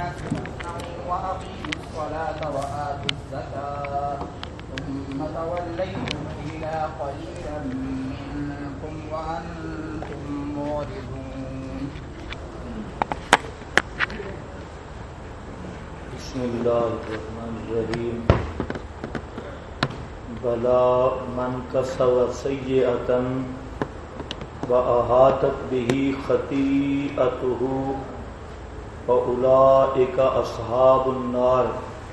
الناس حسنا وأقيموا الصلاة وآتوا الزكاة ثم توليتم إلا قليلا منكم وأنتم معرضون. بسم اللہ الرحمن الرحیم. بلا من کسب سیئۃ وأحاطت به خطیئته فأولئک اصحاب النار.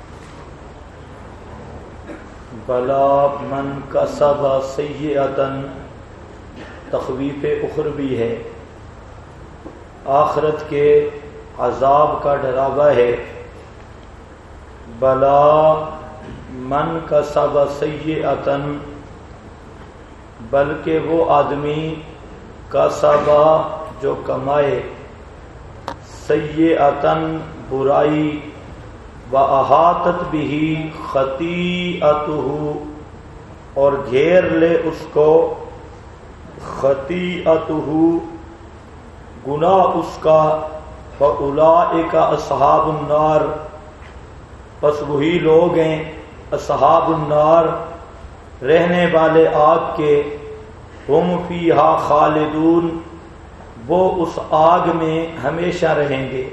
بلا من کسب سیئۃ تخویف اخروی ہے، آخرت کے عذاب کا ڈراوا ہے. بلا من کسب سیئۃ، بلکہ وہ آدمی کسب جو کمائے، سیئۃ برائی، وأحاطت به خطیئته اور گھیر لے اس کو خطیئته گناہ اس کا، فأولئک اصحاب النار، پس وہی لوگ ہیں اصحاب النار، رہنے والے آگ کے. ہم فیہا خالدون، وہ اس آگ میں ہمیشہ رہیں گے.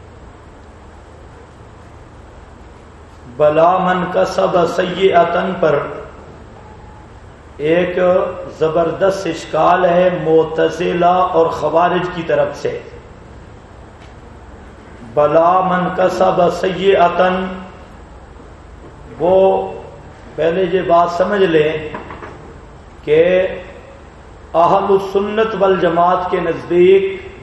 بلا من کسب سیئۃ پر ایک زبردست اشکال ہے معتزلہ اور خوارج کی طرف سے. بلا من کسب سیئۃ، وہ پہلے یہ بات سمجھ لیں کہ اہل السنت والجماعت کے نزدیک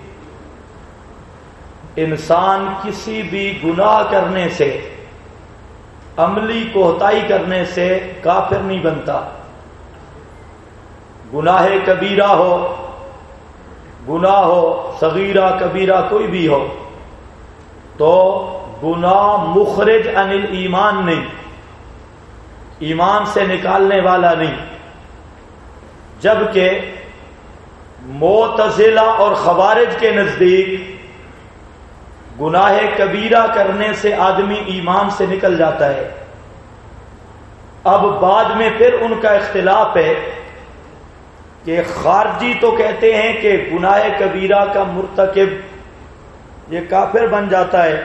انسان کسی بھی گناہ کرنے سے، عملی کوتاہی کرنے سے کافر نہیں بنتا. گناہ کبیرہ ہو، گناہ ہو صغیرہ کبیرہ کوئی بھی ہو، تو گناہ مخرج عن الایمان نہیں، ایمان سے نکالنے والا نہیں. جبکہ معتزلہ اور خوارج کے نزدیک گناہ کبیرہ کرنے سے آدمی ایمان سے نکل جاتا ہے. اب بعد میں پھر ان کا اختلاف ہے کہ خارجی تو کہتے ہیں کہ گناہ کبیرہ کا مرتکب یہ کافر بن جاتا ہے،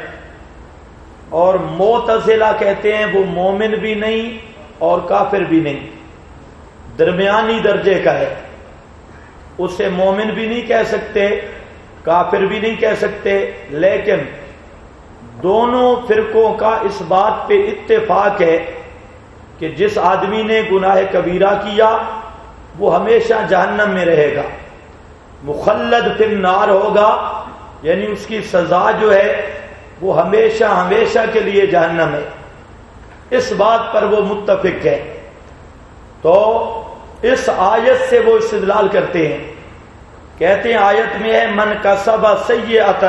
اور معتزلہ کہتے ہیں وہ مومن بھی نہیں اور کافر بھی نہیں، درمیانی درجے کا ہے. اسے مومن بھی نہیں کہہ سکتے، کافر بھی نہیں کہہ سکتے. لیکن دونوں فرقوں کا اس بات پہ اتفاق ہے کہ جس آدمی نے گناہ کبیرہ کیا وہ ہمیشہ جہنم میں رہے گا، مخلد فی النار ہوگا، یعنی اس کی سزا جو ہے وہ ہمیشہ ہمیشہ کے لیے جہنم ہے. اس بات پر وہ متفق ہے. تو اس آیت سے وہ استدلال کرتے ہیں، کہتے ہیں آیت میں ہے من کسب سیئۃ،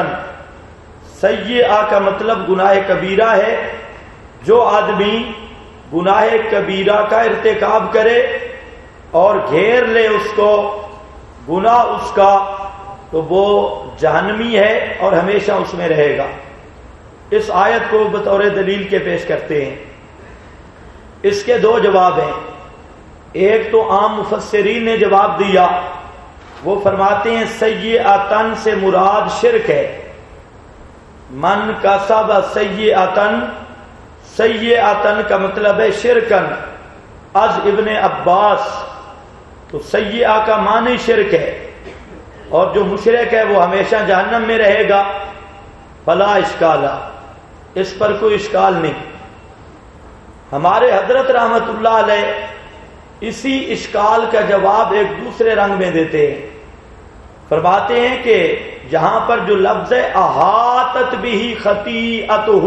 سیئہ کا مطلب گناہ کبیرہ ہے. جو آدمی گناہ کبیرہ کا ارتکاب کرے اور گھیر لے اس کو گناہ اس کا، تو وہ جہنمی ہے اور ہمیشہ اس میں رہے گا. اس آیت کو بطور دلیل کے پیش کرتے ہیں. اس کے دو جواب ہیں. ایک تو عام مفسرین نے جواب دیا، وہ فرماتے ہیں سیئۃ سے مراد شرک ہے. من کسب سیئۃ، سیئۃ کا مطلب ہے شرکن. از ابن عباس، تو سیئہ کا معنی شرک ہے، اور جو مشرک ہے وہ ہمیشہ جہنم میں رہے گا. فلا اشکال، اس پر کوئی اشکال نہیں. ہمارے حضرت رحمت اللہ علیہ اسی اشکال کا جواب ایک دوسرے رنگ میں دیتے ہیں. فرماتے ہیں کہ یہاں پر جو لفظ ہے احاطت به خطیئته،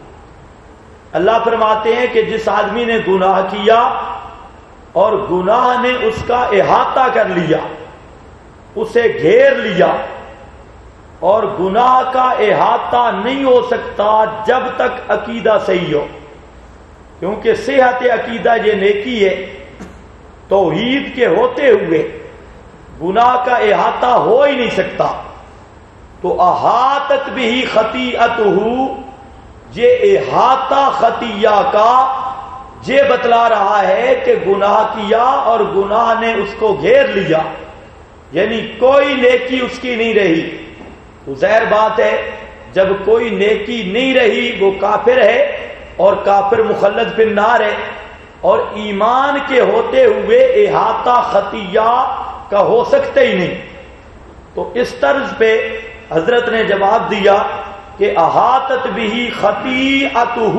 اللہ فرماتے ہیں کہ جس آدمی نے گناہ کیا اور گناہ نے اس کا احاطہ کر لیا، اسے گھیر لیا، اور گناہ کا احاطہ نہیں ہو سکتا جب تک عقیدہ صحیح ہو، کیونکہ صحت عقیدہ یہ نیکی ہے. توحید کے ہوتے ہوئے گناہ کا احاطہ ہو ہی نہیں سکتا. تو احاطت به خطیئته یہ احاطہ خطیہ کا یہ بتلا رہا ہے کہ گناہ کیا اور گناہ نے اس کو گھیر لیا، یعنی کوئی نیکی اس کی نہیں رہی. تو ظاہر بات ہے جب کوئی نیکی نہیں رہی وہ کافر ہے، اور کافر مخلد فی النار ہے، اور ایمان کے ہوتے ہوئے احاطہ خطیہ کا ہو سکتا ہی نہیں. تو اس طرز پہ حضرت نے جواب دیا کہ احاطت بھی خطیئتہ،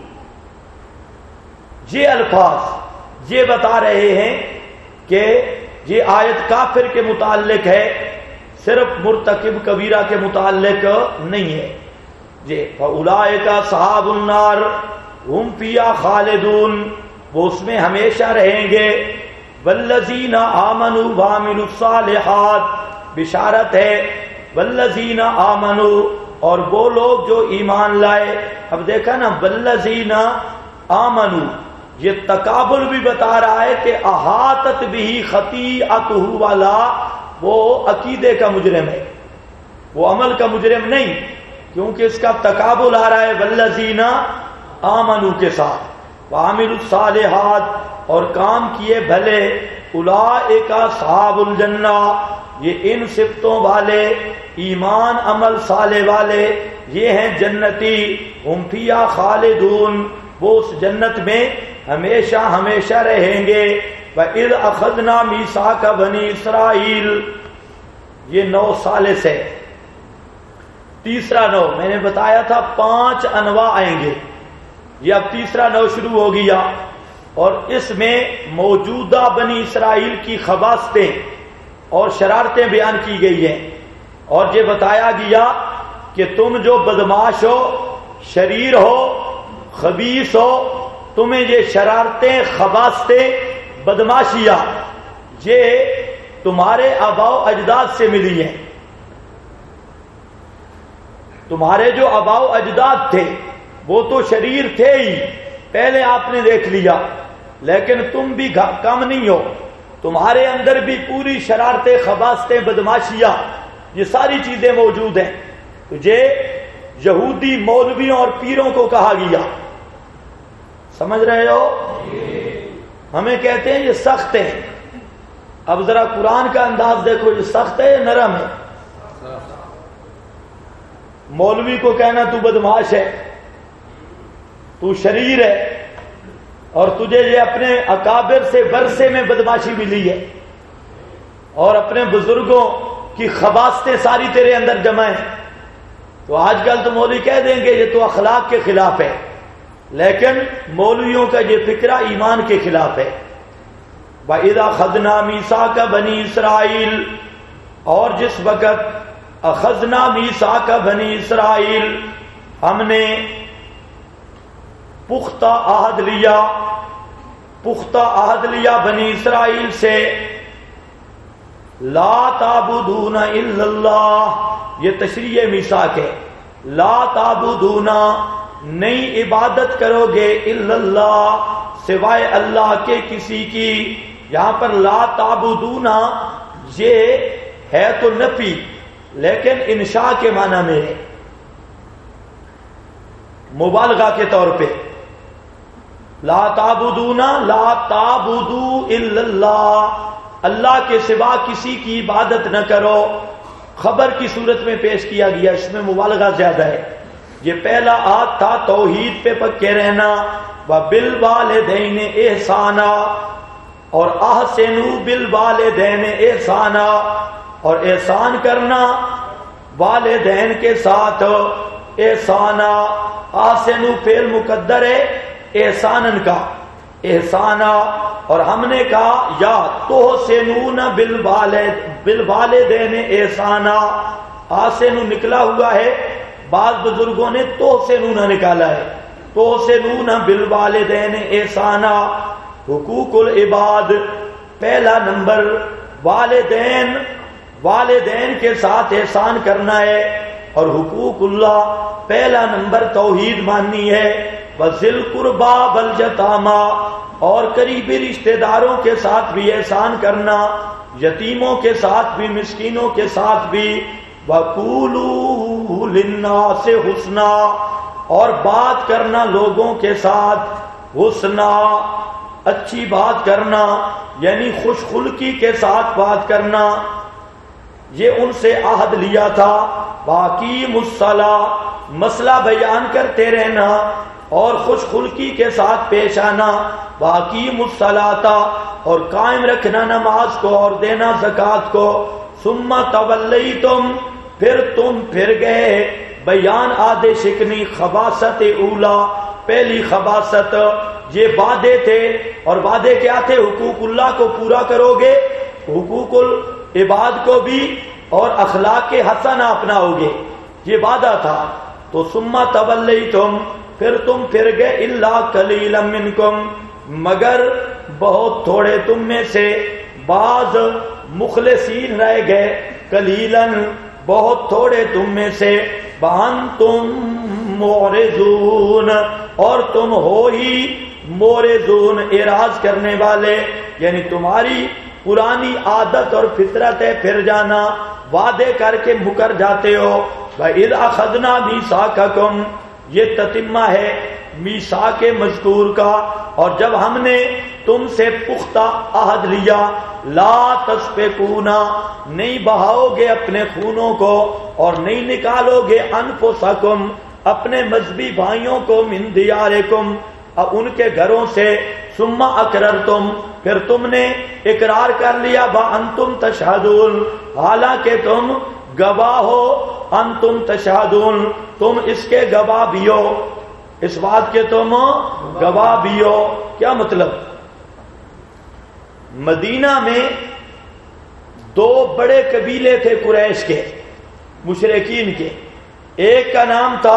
یہ الفاظ یہ بتا رہے ہیں کہ یہ آیت کافر کے متعلق ہے، صرف مرتکب کبیرہ کے متعلق نہیں ہے. یہ فاولئک اصحاب النار ہم فیہا خالدون، وہ اس میں ہمیشہ رہیں گے. والذین آمنوا وعملوا الصالحات، بشارت ہے والذین آمنوا، اور وہ لوگ جو ایمان لائے. اب دیکھا نا والذین آمنوا، یہ تقابل بھی بتا رہا ہے کہ احاطت بھی خطیئتہ والا وہ عقیدے کا مجرم ہے، وہ عمل کا مجرم نہیں، کیونکہ اس کا تقابل آ رہا ہے والذین آمنوا کے ساتھ. وعملوا الصالحات، اور کام کیے بھلے. اولئک اصحاب الجنہ، یہ ان صفتوں والے، ایمان عمل صالح والے، یہ ہیں جنتی. ہم فیہا خالدون، وہ اس جنت میں ہمیشہ ہمیشہ رہیں گے. وَإِذْ أَخَذْنَا مِيثَاقَ بَنِي إِسْرَائِيلَ، یہ 9 ثالث ہے. تیسرا 9 میں نے بتایا تھا 5 انواع آئیں گے، یہ اب تیسرا 9 شروع ہو گیا، اور اس میں موجودہ بنی اسرائیل کی خباثتیں اور شرارتیں بیان کی گئی ہیں. اور یہ بتایا گیا کہ تم جو بدماش ہو، شریر ہو، خبیث ہو، تمہیں یہ شرارتیں، خباثتیں، بدماشیاں یہ تمہارے آباء و اجداد سے ملی ہیں. تمہارے جو آباء و اجداد تھے وہ تو شریر تھے ہی، پہلے آپ نے دیکھ لیا، لیکن تم بھی کم نہیں ہو، تمہارے اندر بھی پوری شرارتیں، خباثتیں، بدماشیاں، یہ ساری چیزیں موجود ہیں. تو یہ یہودی مولویوں اور پیروں کو کہا گیا. سمجھ رہے ہو؟ ہمیں کہتے ہیں یہ سخت ہے. اب ذرا قرآن کا انداز دیکھو، یہ سخت ہے یا نرم ہے؟ مولوی کو کہنا تو بدماش ہے، تو شریر ہے، اور تجھے یہ اپنے اکابر سے ورثے میں بدماشی ملی ہے، اور اپنے بزرگوں کی خباثتیں ساری تیرے اندر جمع ہیں. تو آج کل تو مولوی کہہ دیں گے یہ تو اخلاق کے خلاف ہے، لیکن مولویوں کا یہ فکرہ ایمان کے خلاف ہے. وَإِذَا أَخَذْنَا مِيثَاقَ بَنِي إِسْرَائِيلَ، اور جس وقت اخذنا میثاق بنی اسرائیل، ہم نے پختہ عہد لیا بنی اسرائیل سے. لا تعبدون الا اللہ، یہ تشریح میثاق ہے. لا تعبدون، نہیں عبادت کرو گے، الا اللہ، سوائے اللہ کے کسی کی. یہاں پر لا تعبدون یہ ہے تو نفی، لیکن انشاء کے معنی میں ہے، مبالغہ کے طور پہ. لا تعبدون، لا تعبدوا الا اللہ، اللہ کے سوا کسی کی عبادت نہ کرو. خبر کی صورت میں پیش کیا گیا، اس میں مبالغہ زیادہ ہے. یہ پہلا عہد تھا توحید پہ پکے رہنا. وبالوالدین احسانا، اور احسنوا بالوالدین احسانا، اور احسان کرنا والدین کے ساتھ. احسانا، احسنوا فعل مقدر ہے احسانن کا، احسانا. اور ہم نے کہا یا تحسنون بالوالدین احسانا، احسنوا نکلا ہوا ہے، بعض بزرگوں نے تحسنون نکالا ہے. تحسنون بالوالدین احسانا. حقوق العباد پہلا نمبر والدین کے ساتھ احسان کرنا ہے، اور حقوق اللہ پہلا نمبر توحید ماننی ہے. وذل قربا والیتامی، اور قریبی رشتہ داروں کے ساتھ بھی احسان کرنا، یتیموں کے ساتھ بھی، مسکینوں کے ساتھ بھی. وقولوا للناس حسنا، اور بات کرنا لوگوں کے ساتھ حسنا، اچھی بات کرنا، یعنی خوش خلقی کے ساتھ بات کرنا، یہ ان سے عہد لیا تھا۔ باقیم الصلاۃ، مسئلہ بیان کرتے رہنا اور خوش خلقی کے ساتھ پیش آنا۔ باقیم الصلاۃ، اور قائم رکھنا نماز کو اور دینا زکوٰۃ کو۔ ثم تولیتم، پھر تم پھر گئے۔ بیان آدھے شکنی خباثت اولا، پہلی خباثت یہ وعدے تھے، اور وعدے کیا تھے؟ حقوق اللہ کو پورا کرو گے، حقوق العباد کو بھی، اور اخلاق حسنہ اپناؤ گے، یہ وعدہ تھا۔ تو ثم تولیتم، پھر تم پھر گئے، الا قلیلا منکم، مگر بہت تھوڑے تم میں سے، بعض مخلصین رہ گئے، قلیلاً بہت تھوڑے تم میں سے، وانتم معرضون، اور تم ہو ہی معرضون، اعراض کرنے والے، یعنی تمہاری پرانی عادت اور فطرت ہے پھر جانا، وعدے کر کے مکر جاتے ہو۔ وَإِذْ أَخَذْنَا مِيثَاقَكُمْ، یہ تتمہ ہے میثاق مذکور کا، اور جب ہم نے تم سے پختہ عہد لیا، لا تسفکون، نہیں بہاؤ گے اپنے خونوں کو اور نہیں نکالو گے انفسکم، اپنے مذہبی بھائیوں کو، من دیارکم، اب ان کے گھروں سے، ثم اقررتم، پھر تم نے اقرار کر لیا، وانتم تشہدون، حالانکہ تم گواہ ہو، انتم تشہدون، تم اس کے گواہ بھی ہو، اس بات کے تم گواہ بھی ہو۔ کیا مطلب؟ مدینہ میں دو بڑے قبیلے تھے قریش کے، مشرکین کے، ایک کا نام تھا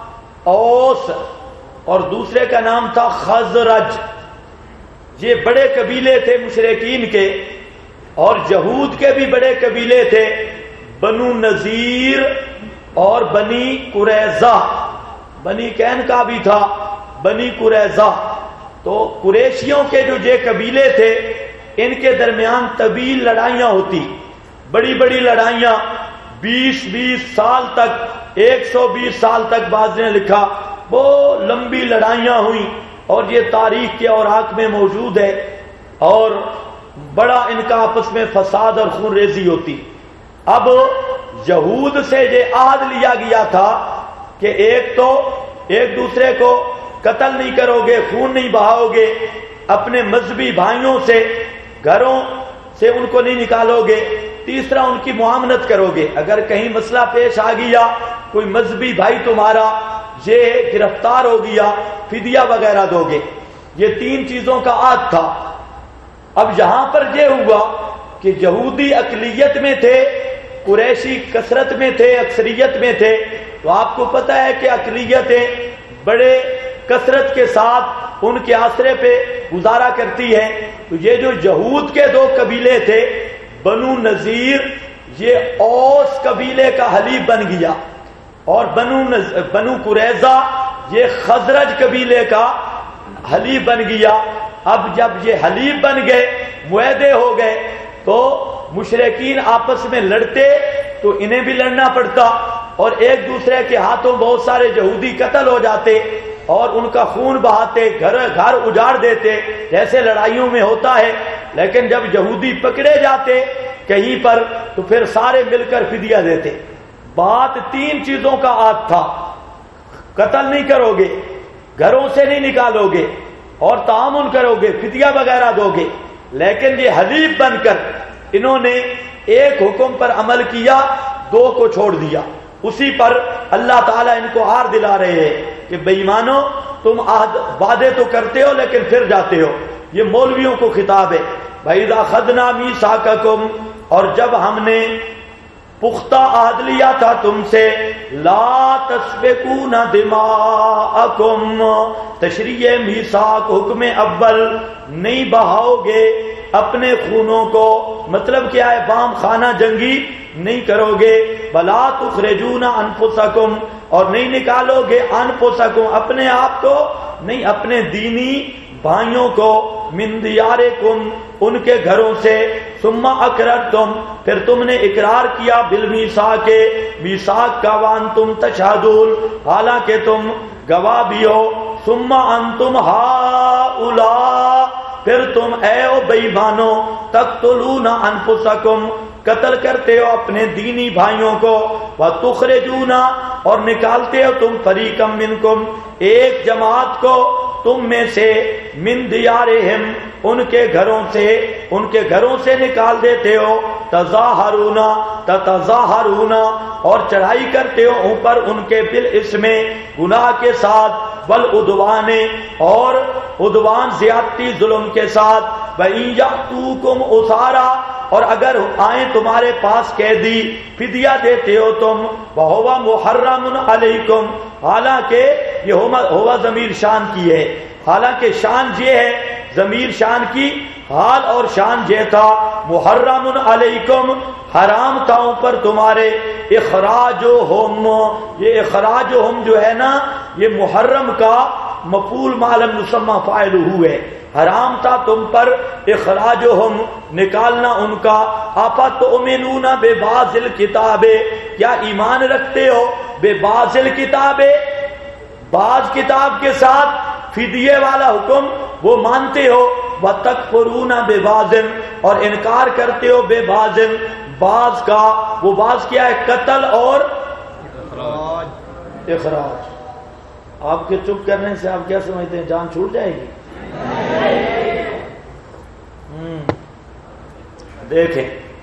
اوس اور دوسرے کا نام تھا خزرج، یہ بڑے قبیلے تھے مشرکین کے، اور یہود کے بھی بڑے قبیلے تھے، بنو نذیر اور بنی قریظہ، بنی کین کا بھی تھا، بنی قریظہ۔ تو قریشیوں کے جو یہ قبیلے تھے، ان کے درمیان طویل لڑائیاں ہوتی، بڑی بڑی لڑائیاں، 20 سال تک، 120 سال تک بعض نے لکھا، بہت لمبی لڑائیاں ہوئیں، اور یہ تاریخ کے اوراق میں موجود ہے، اور بڑا ان کا آپس میں فساد اور خون ریزی ہوتی۔ اب یہود سے یہ عہد لیا گیا تھا کہ ایک تو ایک دوسرے کو قتل نہیں کرو گے، خون نہیں بہاؤ گے، اپنے مذہبی بھائیوں سے گھروں سے ان کو نہیں نکالو گے، تیسرا ان کی معاملت کرو گے، اگر کہیں مسئلہ پیش آ گیا، کوئی مذہبی بھائی تمہارا یہ گرفتار ہو گیا، فدیہ وغیرہ دو گے۔ یہ 3 چیزوں کا عہد تھا۔ اب یہاں پر یہ ہوا کہ یہودی اقلیت میں تھے، قریشی کثرت میں تھے، اکثریت میں تھے، تو آپ کو پتہ ہے کہ اقلیتیں بڑے کثرت کے ساتھ ان کے آسرے پہ گزارا کرتی ہیں۔ تو یہ جو یہود کے 2 قبیلے تھے، بنو نذیر، یہ اوس قبیلے کا حلیف بن گیا، اور بنو قریظہ یہ خزرج قبیلے کا حلیف بن گیا۔ اب جب یہ حلیف بن گئے، معاہدے ہو گئے، تو مشرکین آپس میں لڑتے تو انہیں بھی لڑنا پڑتا، اور ایک دوسرے کے ہاتھوں بہت سارے یہودی قتل ہو جاتے اور ان کا خون بہاتے، گھر اجاڑ دیتے، جیسے لڑائیوں میں ہوتا ہے۔ لیکن جب یہودی پکڑے جاتے کہیں پر تو پھر سارے مل کر فدیہ دیتے۔ بات 3 چیزوں کا عہد تھا، قتل نہیں کرو گے، گھروں سے نہیں نکالو گے، اور تعاون کرو گے، فدیہ وغیرہ دو گے۔ لیکن یہ حلیف بن کر انہوں نے ایک حکم پر عمل کیا، 2 کو چھوڑ دیا۔ اسی پر اللہ تعالیٰ ان کو آر دلا رہے ہیں کہ بے ایمانو، تم وعدے تو کرتے ہو لیکن پھر جاتے ہو۔ یہ مولویوں کو خطاب ہے، وَإِذَا أَخَذْنَا مِيثَاقَكُمْ، اور جب ہم نے پختہ عہد لیا تھا تم سے، لا تسفکون دماءکم، تشریح میثاق حکم اول، نہیں بہاؤ گے اپنے خونوں کو، مطلب کیا ہے؟ بام خانہ جنگی نہیں کرو گے، بلا تخرجون انفسکم، اور نہیں نکالو گے انفسکم، اپنے آپ کو نہیں، اپنے دینی بھائیوں کو، من دیارکم، ان کے گھروں سے، ثم اقررتم پھر تم نے اقرار کیا بالمیثاق کے میثاق کا وانتم تشہدون حالانکہ تم گواہ بھی ہو ثم انتم ہؤلاء پھر تم اے او بے ایمانو تقتلون انفسکم قتل کرتے ہو اپنے دینی بھائیوں کو وتخرجون اور نکالتے ہو تم فریقا منکم ایک جماعت کو تم میں سے من دیارہم ان کے گھروں سے نکال دیتے ہو تظاہرون اور چڑھائی کرتے ہو اوپر ان کے بالاسم گناہ کے ساتھ والعدوان اور عدوان زیادتی ظلم کے ساتھ وَإِن يَأْتُوكُمْ أُسَارَىٰ اور اگر آئیں تمہارے پاس قیدی فدیہ دیتے ہو تم وَهُوَ مُحَرَّمٌ عَلَيْكُمْ حالانکہ یہ ہوا ضمیر شان کی ہے حالانکہ شان یہ ہے ضمیر شان کی حال اور شان یہ تھا محرم علیکم حرام تھا اوپر تمہارے اخراجہم یہ اخراجہم جو ہے نا یہ محرم کا مفعول معلوم مسمى فاعل ہوئے حرام تھا تم پر اخراجہم نکالنا ان کا افتؤمنون ببعض الکتاب کیا ایمان رکھتے ہو ببعض الکتاب بعض کتاب کے ساتھ فدیے والا حکم وہ مانتے ہو وتکفرون ببعض اور انکار کرتے ہو ببعض بعض کا وہ بعض کیا ہے قتل اور اخراج آپ کے چپ کرنے سے آپ کیا سمجھتے ہیں جان چھوٹ جائے گی دیکھیں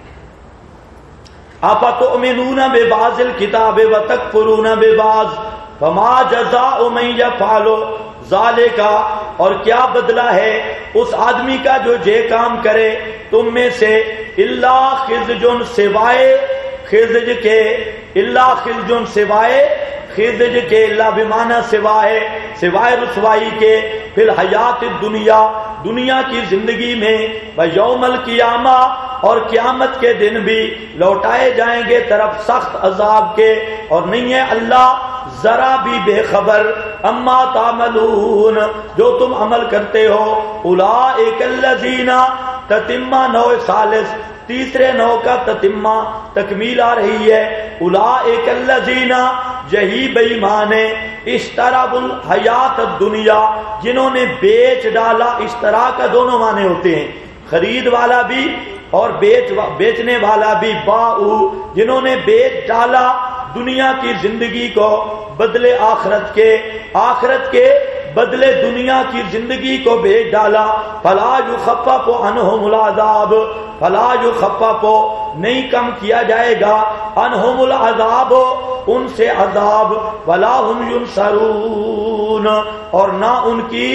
افتؤمنون ببعض الکتاب وتکفرون ببعض فما جزاء من یفعل ذالک اور کیا بدلہ ہے اس آدمی کا جو یہ کام کرے تم میں سے الا خزجن سوائے خزج کے الا خزجن سوائے خزج کے اللہ بمعنی سوائے رسوائی کے فی الحیات الدنیا دنیا کی زندگی میں ویوم القیامہ اور قیامت کے دن بھی لوٹائے جائیں گے طرف سخت عذاب کے اور نہیں ہے اللہ ذرا بھی بے خبر اما تعملون جو تم عمل کرتے ہو اولئک الذین تتمہ نوع ثالث تیسرے نو کا تتمہ تکمیل آ رہی ہے اولئک الذین یہی بے ایمان اشتروا الحیات الدنیا جنہوں نے بیچ ڈالا اشترا کا دونوں معنی ہوتے ہیں خرید والا بھی اور بیچنے والا بھی باؤ جنہوں نے بیچ ڈالا دنیا کی زندگی کو بدلے آخرت کے بدلے دنیا کی زندگی کو بیچ ڈالا فلا یخفف عنہم العذاب فلا یخفف نہیں کم کیا جائے گا عنہم العذاب ان سے عذاب ولا هم ینصرون اور نہ ان کی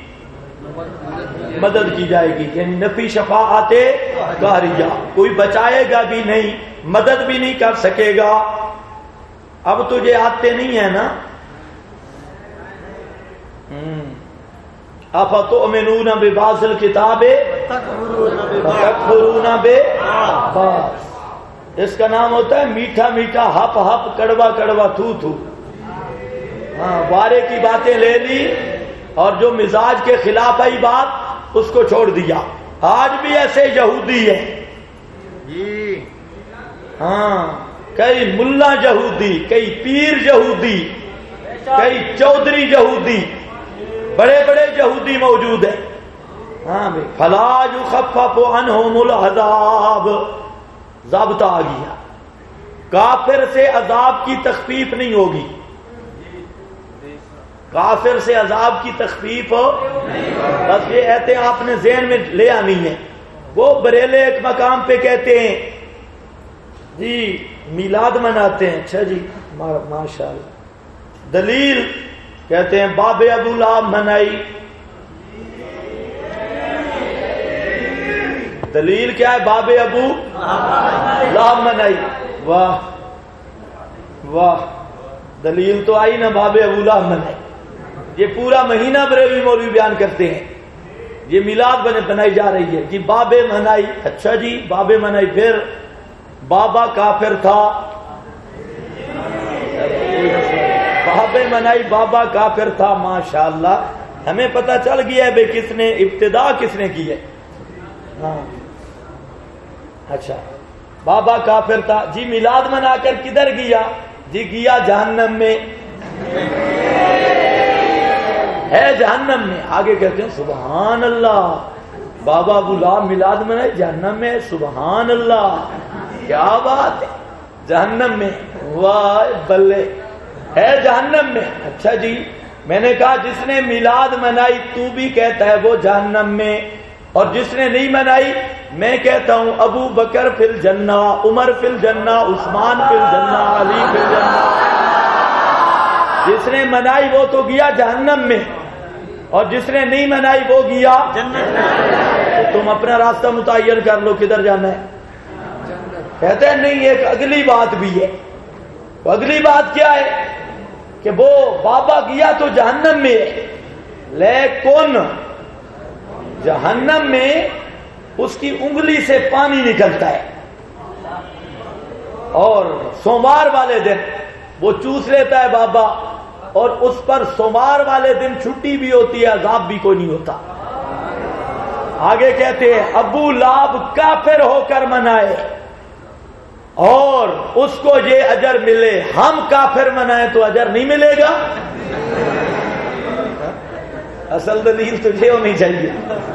مدد کی جائے گی یعنی نفی شفاعت قہریہ کوئی بچائے گا بھی نہیں مدد بھی نہیں کر سکے گا اب تجھے آتے نہیں ہے نا افتؤمنون ببعض الکتاب وتکفرون ببعض اس کا نام ہوتا ہے میٹھا میٹھا ہپ ہپ کڑوا کڑوا تھو تھو وارے کی باتیں لے لی اور جو مزاج کے خلاف آئی بات اس کو چھوڑ دیا آج بھی ایسے یہودی ہیں ہاں کئی ملا یہودی کئی پیر یہودی کئی چودھری یہودی بڑے بڑے یہودی موجود ہیں ہاں بھائی فلا یخفف عنہم العذاب ضابطہ آ گیا کافر سے عذاب کی تخفیف نہیں ہوگی کافر سے عذاب کی تخفیف بس یہ ایتے آپ نے ذہن میں لے آنی ہے وہ بریلے ایک مقام پہ کہتے ہیں جی میلاد مناتے ہیں اچھا جی ماشاء اللہ دلیل کہتے ہیں باب ابو لہب منائی دلیل کیا ہے باب ابو لہب منائی واہ واہ دلیل تو آئی نا باب ابو لہب منائی یہ پورا مہینہ بریلوی مولوی بیان کرتے ہیں یہ میلاد بنائی جا رہی ہے جی باب منائی اچھا جی باب منائی پھر بابا کافر تھا باب منائی بابا کافر تھا ماشاءاللہ ہمیں پتہ چل گیا ہے بھئی کس نے ابتدا کس نے کی ہے ہاں اچھا بابا کافر تھا جی، میلاد منا کر کدھر گیا؟ جی گیا جہنم میں، ہے جہنم میں۔ آگے کہتے ہیں سبحان اللہ، بابا غلام میلاد منائے جہنم میں، سبحان اللہ، کیا بات ہے، جہنم میں، واہ بلے، ہے جہنم میں۔ اچھا جی، میں نے کہا جس نے میلاد منائی تو بھی کہتا ہے وہ جہنم میں، اور جس نے نہیں منائی میں کہتا ہوں ابو بکر فی الجنہ، عمر فی الجنہ، عثمان فی الجنہ، علی فی الجنہ۔ جس نے منائی وہ تو گیا جہنم میں، اور جس نے نہیں منائی وہ گیا جنت میں۔ تو تم اپنا راستہ متعین کر لو کدھر جانا ہے۔ کہتے ہیں نہیں، ایک اگلی بات بھی ہے۔ اگلی بات کیا ہے کہ وہ بابا گیا تو جہنم میں، لیکن جہنم میں اس کی انگلی سے پانی نکلتا ہے، اور سوموار والے دن وہ چوس لیتا ہے بابا، اور اس پر سوموار والے دن چھٹی بھی ہوتی ہے، عذاب بھی کوئی نہیں ہوتا۔ آگے کہتے ہیں ابو لہب کافر ہو کر منائے اور اس کو یہ اجر ملے، ہم کافر منائے تو اجر نہیں ملے گا۔ اصل دلیل تو یہ ہونی چاہیے،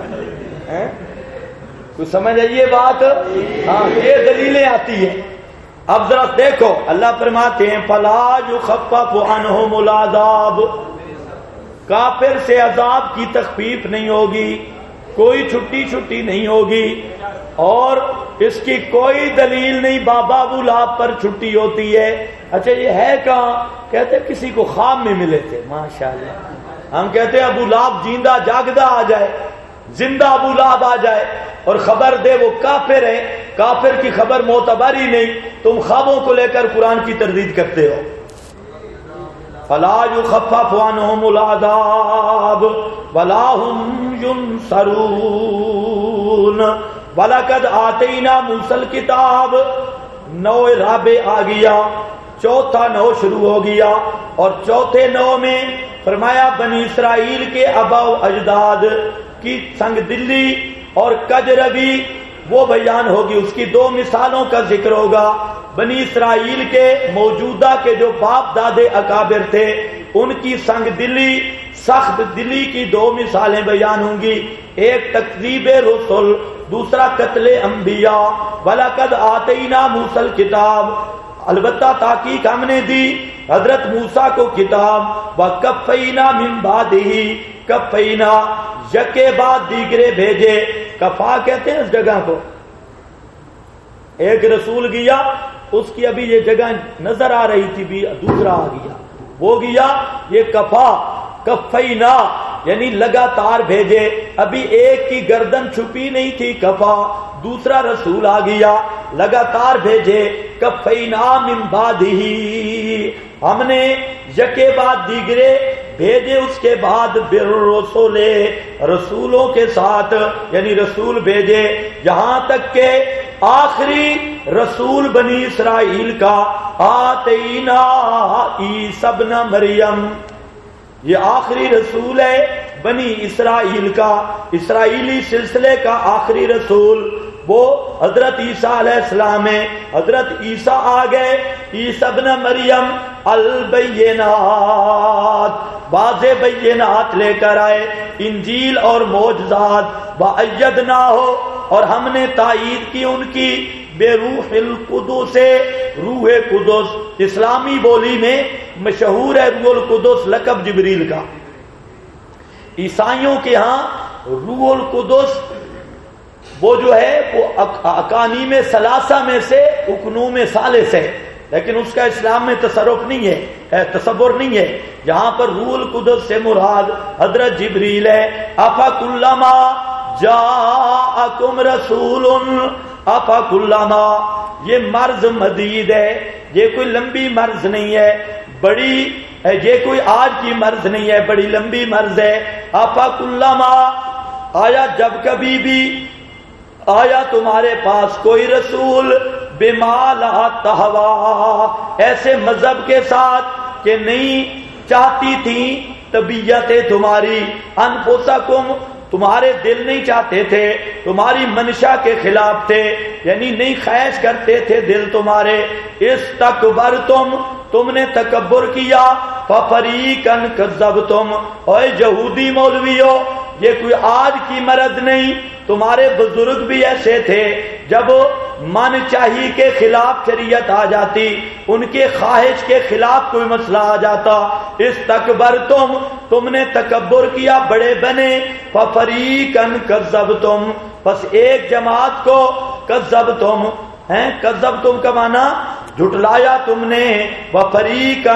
کچھ سمجھ آئیے بات؟ ہاں یہ دلیلیں آتی ہیں۔ اب ذرا دیکھو اللہ فرماتے ہیں فلا یخفف عنہم العذاب، کافر سے عذاب کی تخفیف نہیں ہوگی، کوئی چھٹی نہیں ہوگی، اور اس کی کوئی دلیل نہیں بابا ابو لہب پر چھٹی ہوتی ہے۔ اچھا یہ ہے کہاں؟ کہتے کسی کو خواب میں ملے تھے، ماشاءاللہ۔ ہم کہتے ہیں ابو لہب جیندہ جاگدہ آ جائے، زندہ ابو لہب آ جائے اور خبر دے وہ کافر ہے، کافر کی خبر معتبر ہی نہیں، تم خوابوں کو لے کر قرآن کی تردید کرتے ہو۔ فلا یخفف عنہم العذاب ولا هم ينصرون وَلَقَدْ آتَيْنَا مُوسَى الْكِتَابَ۔ نو رابع آ گیا، چوتھا نو شروع ہو گیا، اور چوتھے نو میں فرمایا بنی اسرائیل کے آباء و اجداد کی سنگ دلی اور کجروی وہ بیان ہوگی، اس کی دو مثالوں کا ذکر ہوگا۔ بنی اسرائیل کے موجودہ کے جو باپ دادے اکابر تھے ان کی سنگ دلی، سخت دلی کی دو مثالیں بیان ہوں گی، ایک تکذیب رسل، دوسرا قتل انبیاء۔ وَلَقَدْ آتَيْنَا مُوسَى الْكِتَابَ، البتہ تحقیق ہم نے دی حضرت موسیٰ کو کتاب۔ وَكَفَّيْنَا مِن بَعْدِهِ، کفینا یکے بعد دیگرے بھیجے۔ کفا کہتے ہیں اس جگہ کو، ایک رسول گیا اس کی ابھی یہ جگہ نظر آ رہی تھی، بھی دوسرا آ گیا، وہ گیا، یہ کفا کفینا یعنی لگاتار بھیجے، ابھی ایک کی گردن چھپی نہیں تھی کفا، دوسرا رسول آ گیا، لگاتار بھیجے۔ کفینا من بعدہ، ہم نے یکے بعد دیگرے بھیجے اس کے بعد بالرسول، رسولوں کے ساتھ، یعنی رسول بھیجے، یہاں تک کہ آخری رسول بنی اسرائیل کا آتینا عیسی ابن مریم، یہ آخری رسول ہے بنی اسرائیل کا، اسرائیلی سلسلے کا آخری رسول وہ حضرت عیسیٰ علیہ السلام ہے۔ حضرت عیسیٰ آ گئے، عیسیٰ ابن مریم البینات، واضح بینات لے کر آئے، انجیل اور معجزات۔ وَأَيَّدْنَاهُ، اور ہم نے تائید کی ان کی بے روح القدس، روح قدس اسلامی بولی میں مشہور ہے، روح القدس لقب جبریل کا۔ عیسائیوں کے ہاں روح القدس وہ جو ہے وہ اقانیم ثلاثہ میں سے اقنوم ثالث ہے، لیکن اس کا اسلام میں تصور نہیں ہے۔ یہاں پر روح القدس سے مراد حضرت جبریل ہے۔ افکلما جاءکم رسول، افکلما یہ مرض مدید ہے، یہ کوئی لمبی مرض نہیں ہے، بڑی یہ کوئی آج کی مرض نہیں ہے، بڑی لمبی مرض ہے۔ افکلما، آیا جب کبھی بھی آیا تمہارے پاس کوئی رسول بما لا تہوا، ایسے مذہب کے ساتھ کہ نہیں چاہتی تھی طبیعتیں تمہاری، انفسکم، تمہارے دل نہیں چاہتے تھے، تمہاری منشا کے خلاف تھے، یعنی نہیں خواہش کرتے تھے دل تمہارے. استکبرتم، تم نے تکبر کیا. ففریقا کذبتم، اے یہودی مولویو، یہ کوئی آج کی مرض نہیں، تمہارے بزرگ بھی ایسے تھے. جب من چاہی کے خلاف شریعت آ جاتی، ان کے خواہش کے خلاف کوئی مسئلہ آ جاتا. استکبرتم، تم نے تکبر کیا، بڑے بنے. ففریقا کذبتم، بس ایک جماعت کو کذبتم ہیں، کذبتم کا معنی جھٹلایا تم نے. وفریقا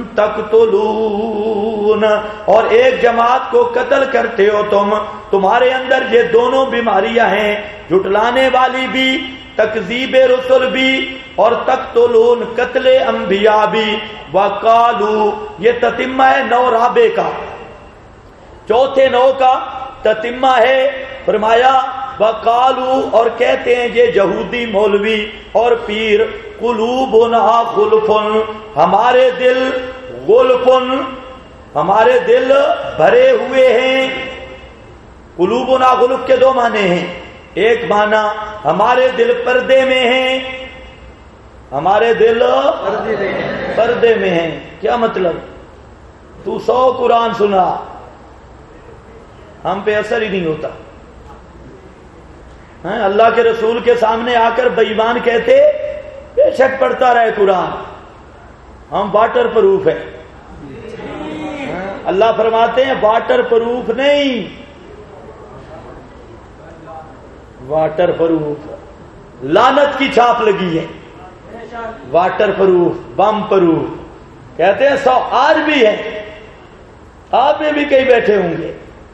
تقتلون، اور ایک جماعت کو قتل کرتے ہو تم. تمہارے اندر یہ دونوں بیماریاں ہیں، جھٹلانے والی بھی، تکذیب رسل بھی، اور تقتلون قتل انبیاء بھی. وقالو، یہ تتمہ ہے نو رابع کا، چوتھے نو کا تتمہ ہے. فرمایا وقالو، اور کہتے ہیں یہ یہودی مولوی اور پیر، قلوبنا غلف، ہمارے دل غلف، ہمارے دل بھرے ہوئے ہیں. قلوبنا غلف کے دو معنی ہیں. ایک معنی ہمارے دل پردے میں ہیں، ہمارے دل پردے میں ہیں. کیا مطلب؟ تو 100 قرآن سنا، ہم پہ اثر ہی نہیں ہوتا. اللہ کے رسول کے سامنے آ کر بے ایمان کہتے بے شک پڑھتا رہے قرآن، ہم واٹر پروف ہیں. اللہ فرماتے ہیں واٹر پروف نہیں، واٹر پروف لعنت کی چھاپ لگی ہے. واٹر پروف، بم پروف کہتے ہیں. 100 آج بھی ہے، آپ میں بھی کئی بیٹھے ہوں گے.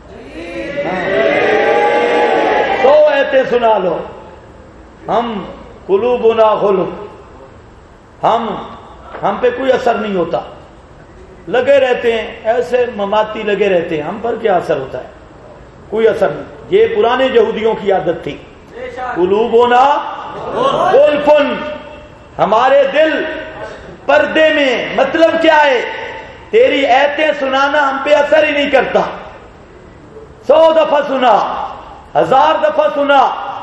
100 ایتے سنا لو. ہم قلوبنا غلف، ہم پہ کوئی اثر نہیں ہوتا، لگے رہتے ہیں ایسے مماتی لگے رہتے ہیں. ہم پر کیا اثر ہوتا ہے؟ کوئی اثر نہیں. یہ پرانے یہودیوں کی عادت تھی. قلوبنا غلف، ہمارے دل پردے میں. مطلب کیا ہے؟ تیری ایتیں سنانا ہم پہ اثر ہی نہیں کرتا. 100 دفعہ سنا، 1000 دفعہ سنا،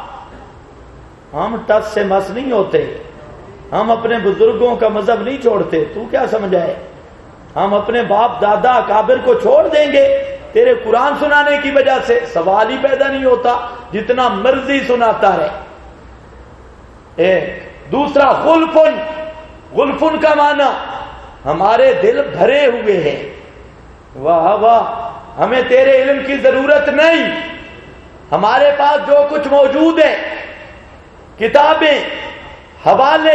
ہم ٹس سے مس نہیں ہوتے. ہم اپنے بزرگوں کا مذہب نہیں چھوڑتے. تو کیا سمجھا ہے ہم اپنے باپ دادا اکابر کو چھوڑ دیں گے تیرے قرآن سنانے کی وجہ سے؟ سوال ہی پیدا نہیں ہوتا، جتنا مرضی سناتا رہے. دوسرا غلفن، غلفن کا معنی ہمارے دل بھرے ہوئے ہیں. واہ واہ، ہمیں تیرے علم کی ضرورت نہیں. ہمارے پاس جو کچھ موجود ہے، کتابیں، حوالے،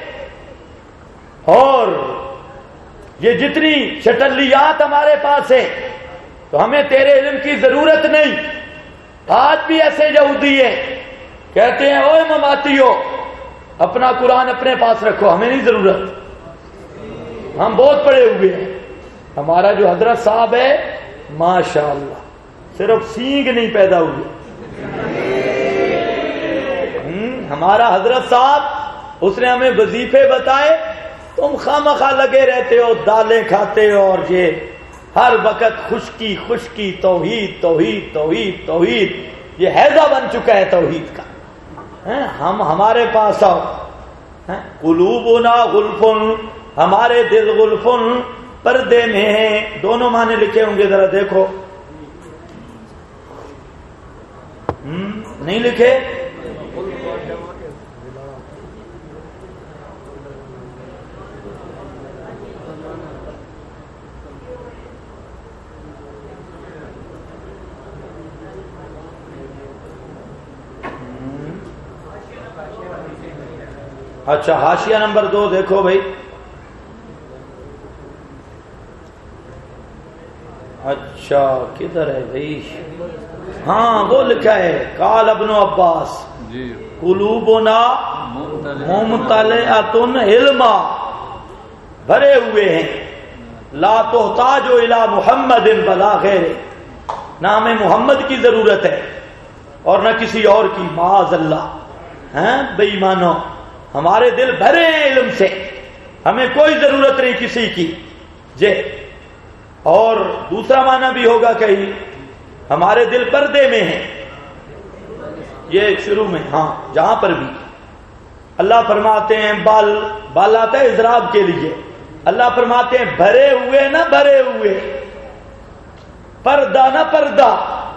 اور یہ جتنی شٹلیات ہمارے پاس ہیں، تو ہمیں تیرے علم کی ضرورت نہیں. آج بھی ایسے یہودی ہیں کہتے ہیں اوے مماتیو، اپنا قرآن اپنے پاس رکھو، ہمیں نہیں ضرورت، ہم بہت پڑے ہوئے ہیں. ہمارا جو حضرت صاحب ہے ماشاءاللہ صرف سینگ نہیں پیدا ہوئی. ہمارا حضرت صاحب، اس نے ہمیں وظیفے بتائے. تم خامخواہ لگے رہتے ہو، دالیں کھاتے ہو، اور یہ ہر وقت خشکی خشکی، توحید توحید توحید توحید. یہ حیضہ بن چکا ہے توحید کا. ہمارے پاس آؤ. قلوبنا غلفن، ہمارے دل غلفن، پردے میں ہیں. دونوں معنی لکھے ہوں گے، ذرا دیکھو. نہیں لکھے؟ اچھا، حاشیہ نمبر 2 دیکھو بھائی. اچھا کدھر ہے بھائی؟ ہاں وہ لکھا ہے قال ابن عباس قلوبنا ممتلئۃ علما، بھرے ہوئے ہیں. لا تحتاج الی محمد ولا غیرہ، نہ ہمیں محمد کی ضرورت ہے اور نہ کسی اور کی. معاذ اللہ. بے ایمانو، ہمارے دل بھرے ہیں علم سے، ہمیں کوئی ضرورت نہیں کسی کی. اور دوسرا معنی بھی ہوگا کہیں ہمارے دل پردے میں ہیں. یہ شروع میں ہاں جہاں پر بھی اللہ فرماتے ہیں بال آتا ہے اضراب کے لیے. اللہ فرماتے ہیں بھرے ہوئے نہ بھرے ہوئے، پردہ نہ پردہ،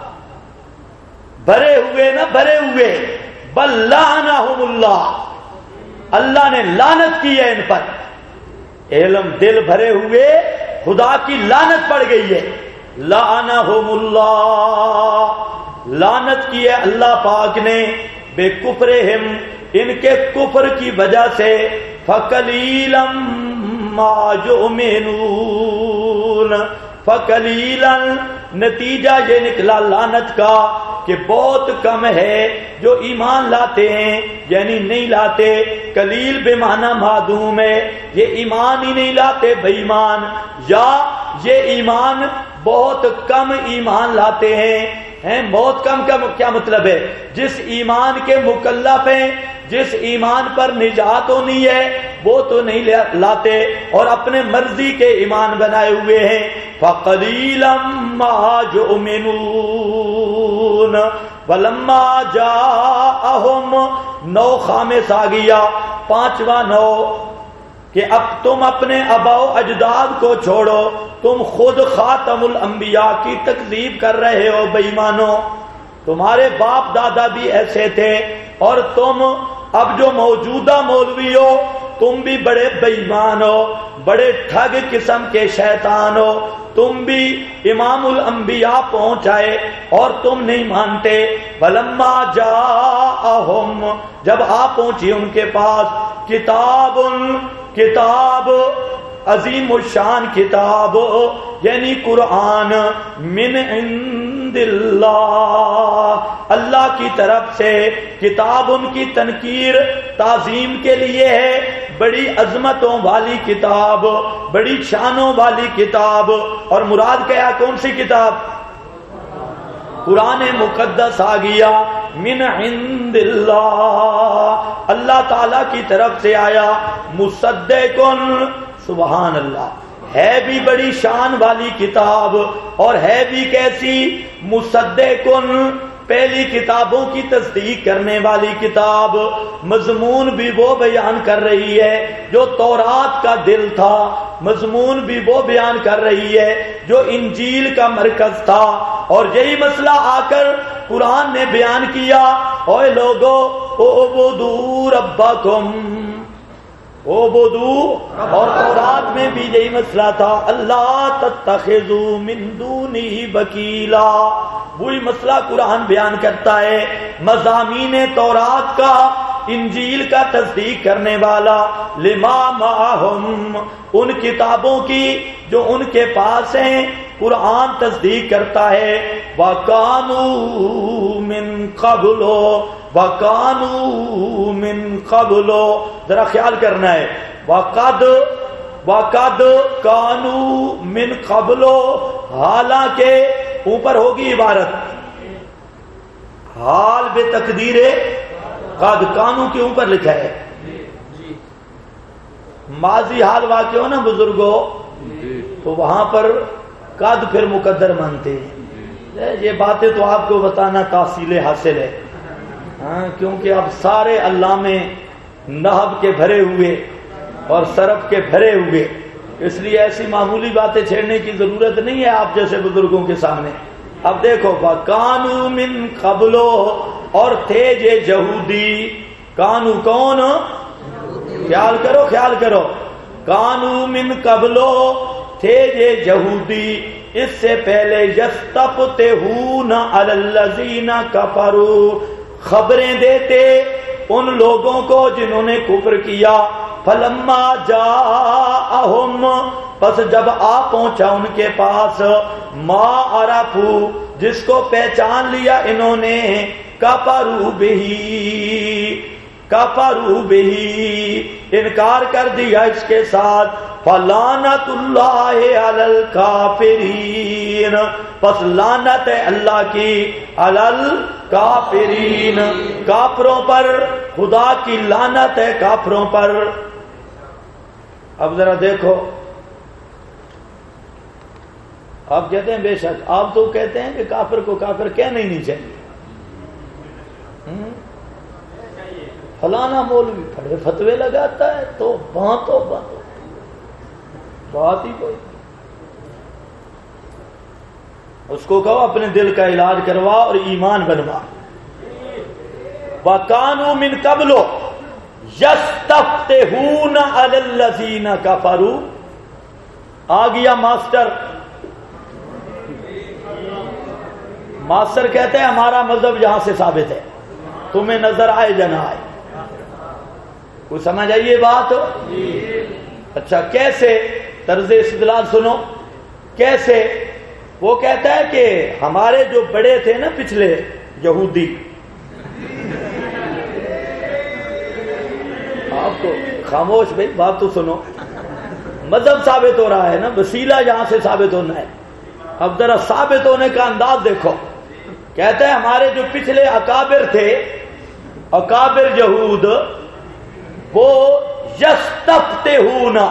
بھرے ہوئے نہ بھرے ہوئے. بل لعنہم اللہ، اللہ نے لعنت کی ہے ان پر. علم دل بھرے ہوئے خدا کی لعنت پڑ گئی ہے. لعنہم اللہ، لعنت کی ہے اللہ پاک نے بے کفرہم، ان کے کفر کی وجہ سے. فقلیلا ما یؤمنون، فقلیلا نتیجہ یہ نکلا لعنت کا کہ بہت کم ہے جو ایمان لاتے ہیں، یعنی نہیں لاتے. قلیل بے معنی معدوم ہے، یہ ایمان ہی نہیں لاتے بے ایمان، یا یہ ایمان بہت کم ایمان لاتے ہیں. بہت کم کا کیا مطلب ہے؟ جس ایمان کے مکلف ہیں، جس ایمان پر نجات ہونی ہے وہ تو نہیں لاتے اور اپنے مرضی کے ایمان بنائے ہوئے ہیں. فَقَلِيلًا مَا يُؤْمِنُونَ وَلَمَّا جَاءَهُمْ. 9 خامس آ گیا، 5واں 9 کہ اب تم اپنے آباء و اجداد کو چھوڑو، تم خود خاتم الانبیاء کی تکذیب کر رہے ہو بے ایمانو. تمہارے باپ دادا بھی ایسے تھے اور تم اب جو موجودہ مولوی ہو تم بھی بڑے بے ایمان ہو، بڑے ٹھگ قسم کے شیطان ہو. تم بھی امام الانبیاء پہنچائے اور تم نہیں مانتے. فلما جاءہم، جب آ پہنچی ان کے پاس کتاب عظیم الشان کتاب، یعنی قرآن، من عند اللہ، اللہ کی طرف سے. کتاب ان کی تنکیر تعظیم کے لیے ہے، بڑی عظمتوں والی کتاب، بڑی شانوں والی کتاب. اور مراد کیا؟ کون سی کتاب؟ قرآن مقدس آ گیا. من عند اللہ، اللہ تعالی کی طرف سے آیا. مصدقن، سبحان اللہ، ہے بھی بڑی شان والی کتاب اور ہے بھی کیسی؟ مصدقن، پہلی کتابوں کی تصدیق کرنے والی کتاب. مضمون بھی وہ بیان کر رہی ہے جو تورات کا دل تھا، مضمون بھی وہ بیان کر رہی ہے جو انجیل کا مرکز تھا. اور یہی مسئلہ آ کر قرآن نے بیان کیا، اوے لوگو اعبدوا ربکم، اعبدوا. اور تورات میں بھی یہی مسئلہ تھا، اللہ تتخذوا من دونہ وکیلا. وہی مسئلہ قرآن بیان کرتا ہے. مضامین تورات کا، انجیل کا تصدیق کرنے والا. لما معہم، ان کتابوں کی جو ان کے پاس ہیں قرآن تصدیق کرتا ہے. وَكَانُوا مِن قَبْلُ، وَكَانُوا مِن قَبْلُ، ذرا خیال کرنا ہے. وَقَدْ كَانُوا مِن قَبْلُ، حالانکہ اوپر ہوگی عبارت حال بے تقدیر قد، کانو کے اوپر لکھا ہے. ماضی حال واقع ہو نا بزرگوں، تو وہاں پر قد پھر مقدر مانتے ہیں. یہ باتیں تو آپ کو بتانا تحصیل حاصل ہے، ہاں، کیونکہ اب سارے علامے نحو کے بھرے ہوئے اور صرف کے بھرے ہوئے، اس لیے ایسی معمولی باتیں چھیڑنے کی ضرورت نہیں ہے آپ جیسے بزرگوں کے سامنے. اب دیکھو، وَكَانُوا مِن قَبْلُ، اور تھے یہ یہودی. کانو کون؟ خیال کرو خیال کرو. کانو من قبل، تھے یہ یہودی اس سے پہلے. یستفتحون علی الذین کفروا، خبریں دیتے ان لوگوں کو جنہوں نے کفر کیا. فلما جاءہم، پس جب آ پہنچا ان کے پاس، ما عرفوا، جس کو پہچان لیا انہوں نے، کفروا بہ، کفروا بہ، انکار کر دیا اس کے ساتھ. فلعنت اللہ علی الکافرین، پس لعنت ہے اللہ کی علی الکافرین، کافروں پر. خدا کی لعنت ہے کافروں پر. اب ذرا دیکھو، آپ کہتے ہیں بے شک، آپ تو کہتے ہیں کہ کافر کو کافر کہنا ہی نہیں چاہیے. فلانا مولوی بڑے فتوے لگاتا ہے تو باتوں بات ہی کوئی. اس کو کہو اپنے دل کا علاج کروا اور ایمان بنوا. وَكَانُوا مِن قَبْلُ يَسْتَفْتِحُونَ عَلَى الَّذِينَ كَفَرُوا. آ گیا ماسٹر کہتے ہیں ہمارا مذہب یہاں سے ثابت ہے، تمہیں نظر آئے یا نہ آئے. کوئی سمجھ آئیے بات؟ اچھا کیسے؟ طرز استدلال سنو کیسے. وہ کہتا ہے کہ ہمارے جو بڑے تھے نا پچھلے یہودی، آپ کو خاموش بھائی بات تو سنو، مذہب ثابت ہو رہا ہے نا، وسیلہ یہاں سے ثابت ہونا ہے. اب ذرا ثابت ہونے کا انداز دیکھو. کہتا ہے ہمارے جو پچھلے اکابر تھے، اکابر یہود، وہ یستفتحون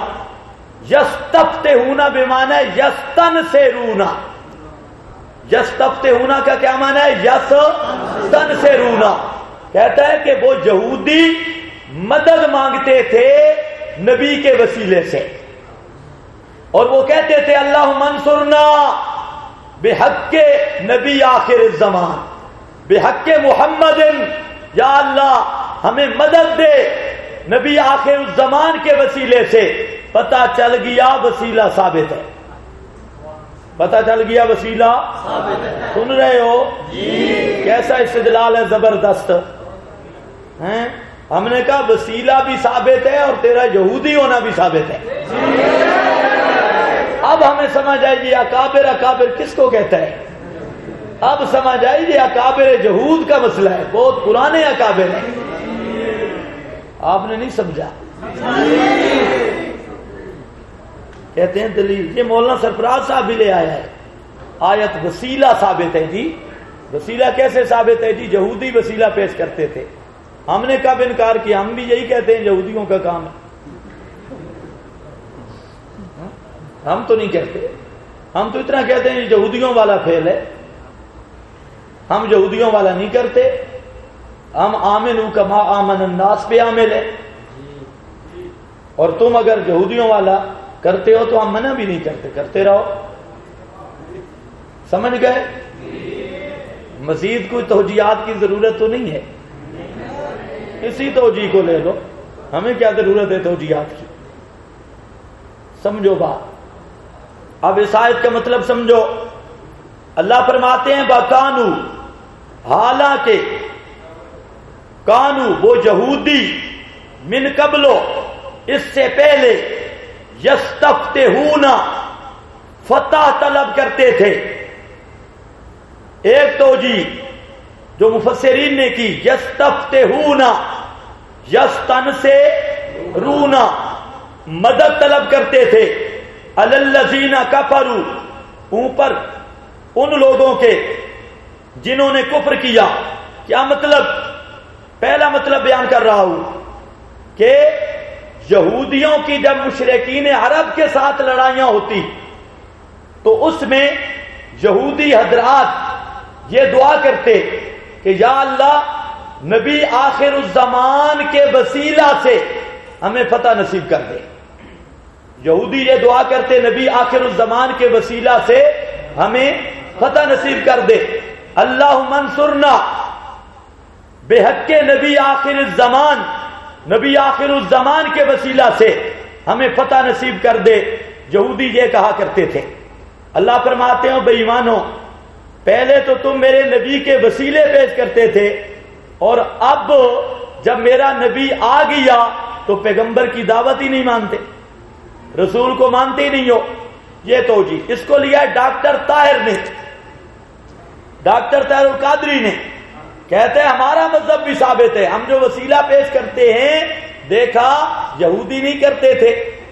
بمعنی یستنصرون. یستفتحون کا کیا معنی ہے؟ یستنصرون. کہتا ہے کہ وہ یہودی مدد مانگتے تھے نبی کے وسیلے سے، اور وہ کہتے تھے اللہم انصرنا بحق نبی آخر الزمان، بحق محمد، یا اللہ ہمیں مدد دے نبی آخر الزمان کے وسیلے سے. پتہ چل گیا وسیلہ ثابت ہے. پتہ چل گیا وسیلہ ثابت ہے. سن رہے ہو کیسا استدلال ہے زبردست ہیں؟ ہم نے کہا وسیلہ بھی ثابت ہے اور تیرا یہودی ہونا بھی ثابت ہے. اب ہمیں سمجھ آئے گی اکابر کس کو کہتا ہے. اب سمجھ آئے گی اکابر یہود کا مسئلہ ہے، بہت پرانے اکابر ہیں. آپ نے نہیں سمجھا. کہتے ہیں دلیل، یہ مولانا سرفراز صاحب بھی لے آیا ہے آیت وسیلہ ثابت ہے. جی وسیلہ کیسے ثابت ہے؟ جی یہودی وسیلہ پیش کرتے تھے، ہم نے کب انکار کیا؟ ہم بھی یہی کہتے ہیں یہودیوں کا کام ہے. ہم تو نہیں کہتے، ہم تو اتنا کہتے ہیں یہودیوں والا فعل ہے. ہم یہودیوں والا نہیں کرتے، ہم آمنوا کما آمن الناس پہ عامل ہے. اور تم اگر یہودیوں والا کرتے ہو تو ہم منع بھی نہیں کرتے، کرتے رہو. سمجھ گئے؟ مزید کوئی توجیہات کی ضرورت تو نہیں ہے، اسی توجیہ کو لے لو، ہمیں کیا ضرورت ہے توجیہات کی. سمجھو بات. اب اس آیت کا مطلب سمجھو. اللہ فرماتے ہیں بکانو، حالانکہ کانو وہ یہودی، من قبلو اس سے پہلے، یستفتحون فتح طلب کرتے تھے. ایک توجیہ جو مفسرین نے کی، یستفتحون یستنصرون، مدد طلب کرتے تھے، علی الذین کفروا، اوپر ان لوگوں کے جنہوں نے کفر کیا. کیا مطلب؟ پہلا مطلب بیان کر رہا ہوں کہ یہودیوں کی جب مشرکین عرب کے ساتھ لڑائیاں ہوتی تو اس میں یہودی حضرات یہ دعا کرتے کہ یا اللہ نبی آخر الزمان کے وسیلہ سے ہمیں فتح نصیب کر دے. یہودی یہ دعا کرتے نبی آخر الزمان کے وسیلہ سے ہمیں فتح نصیب کر دے. اللہم انصرنا بحق نبی آخر الزمان، نبی آخر الزمان کے وسیلہ سے ہمیں فتح نصیب کر دے. یہودی یہ کہا کرتے تھے. اللہ فرماتے ہیں بے ایمانو، پہلے تو تم میرے نبی کے وسیلے پیش کرتے تھے، اور اب جب میرا نبی آ گیا تو پیغمبر کی دعوت ہی نہیں مانتے، رسول کو مانتے ہی نہیں ہو. یہ توجیہ. اس کو لیا ڈاکٹر طاہر نے، ڈاکٹر طاہر القادری نے. کہتے ہیں ہمارا مذہب بھی ثابت ہے، ہم جو وسیلہ پیش کرتے ہیں دیکھا یہودی نہیں کرتے تھے.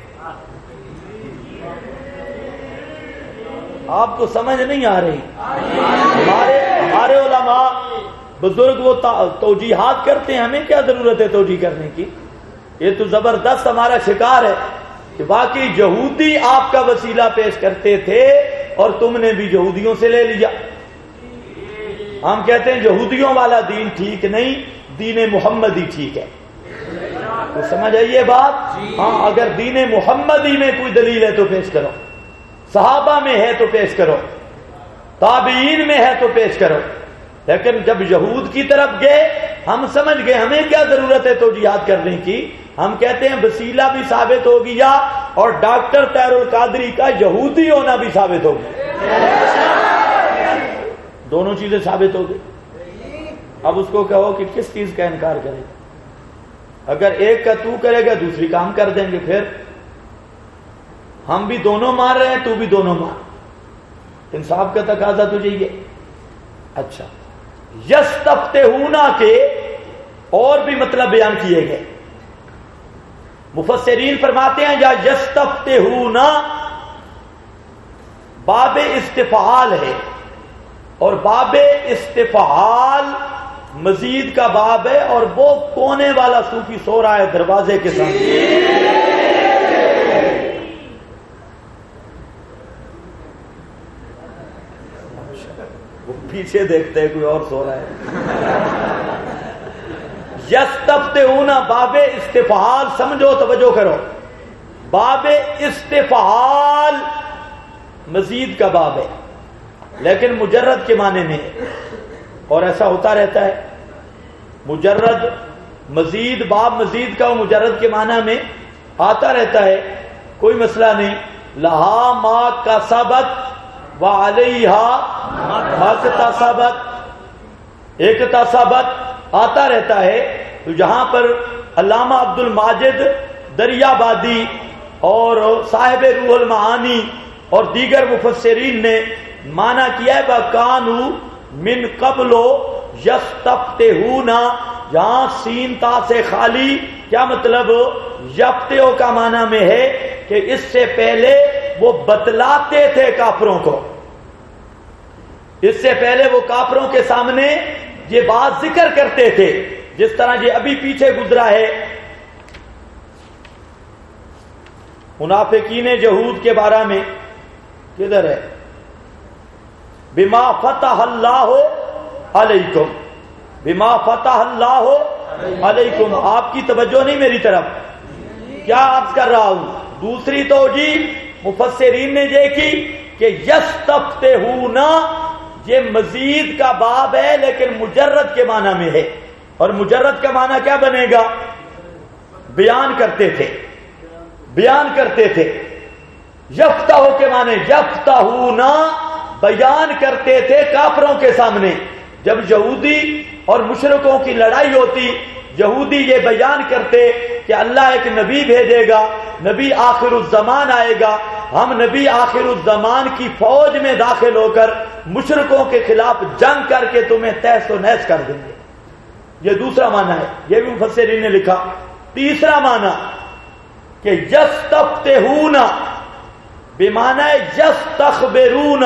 آپ کو سمجھ نہیں آ رہی. ہمارے علماء بزرگ وہ توجیحات کرتے ہیں، ہمیں کیا ضرورت ہے توجیح کرنے کی. یہ تو زبردست ہمارا شکار ہے کہ باقی یہودی آپ کا وسیلہ پیش کرتے تھے اور تم نے بھی یہودیوں سے لے لیا. ہم کہتے ہیں یہودیوں والا دین ٹھیک نہیں، دین محمدی ٹھیک ہے. تو سمجھ آئیے بات؟ ہاں، اگر دین محمدی میں کوئی دلیل ہے تو پیش کرو، صحابہ میں ہے تو پیش کرو، تابعین میں ہے تو پیش کرو. لیکن جب یہود کی طرف گئے ہم سمجھ گئے ہمیں کیا ضرورت ہے توجیہات کرنے کی. ہم کہتے ہیں وسیلہ بھی ثابت ہو گیا اور ڈاکٹر طاہر القادری کا یہودی ہونا بھی ثابت ہو گیا، دونوں چیزیں ثابت ہو گئی. اب اس کو کہو کہ کس چیز کا انکار کرے گا؟ اگر ایک کا تو کرے گا دوسری کام کر دیں گے. پھر ہم بھی دونوں مان رہے ہیں، تو بھی دونوں مان. انصاف کا تقاضا تجھے یہ. اچھا، یستفتحون کے اور بھی مطلب بیان کیے گئے. مفسرین فرماتے ہیں یا یستفتحون باب استفعال ہے، اور باب استفعال مزید کا باب ہے، اور وہ کونے والا صوفی سو رہا ہے دروازے کے سامنے. وہ پیچھے دیکھتے ہیں کوئی اور سو رہا ہے. یستفتحون باب استفعال، سمجھو، توجہ کرو. باب استفعال مزید کا باب ہے، لیکن مجرد کے معنی میں ہے، اور ایسا ہوتا رہتا ہے. مجرد مزید، باب مزید کا مجرد کے معنی میں آتا رہتا ہے، کوئی مسئلہ نہیں. لہا ما کسبت وعلیہا ما اکتسبت، اکتسبت آتا رہتا ہے. تو جہاں پر علامہ عبد الماجد دریابادی اور صاحب روح المعانی اور دیگر مفسرین نے معنی کیا ہے وَكَانُوا مِن قَبْلُ يَسْتَفْتِحُونَ، جہاں سین تا سے خالی، کیا مطلب؟ یفتحو کا معنی میں ہے کہ اس سے پہلے وہ بتلاتے تھے کافروں کو، اس سے پہلے وہ کافروں کے سامنے یہ بات ذکر کرتے تھے، جس طرح یہ ابھی پیچھے گزرا ہے. منافقین یہود کے بارے میں کدھر ہے؟ بما فتح اللہ علیکم، بما فتح اللہ علیکم. آپ کی توجہ نہیں میری طرف، کیا عرض کر رہا ہوں؟ دوسری توجیہ مفسرین نے یہ کی کہ یستفتحون یہ مزید کا باب ہے لیکن مجرد کے معنی میں ہے، اور مجرد کا معنی کیا بنے گا؟ بیان کرتے تھے، بیان کرتے تھے. یفتح کے معنی یفتحون، بیان کرتے تھے کافروں کے سامنے. جب یہودی اور مشرکوں کی لڑائی ہوتی، یہودی یہ بیان کرتے کہ اللہ ایک نبی بھیجے گا، نبی آخر الزمان آئے گا، ہم نبی آخر الزمان کی فوج میں داخل ہو کر مشرکوں کے خلاف جنگ کر کے تمہیں تہس و نہس کر دیں گے. یہ دوسرا معنی ہے، یہ بھی مفسرین نے لکھا. تیسرا معنی کہ یستفتحون بمعنی یستخبرون،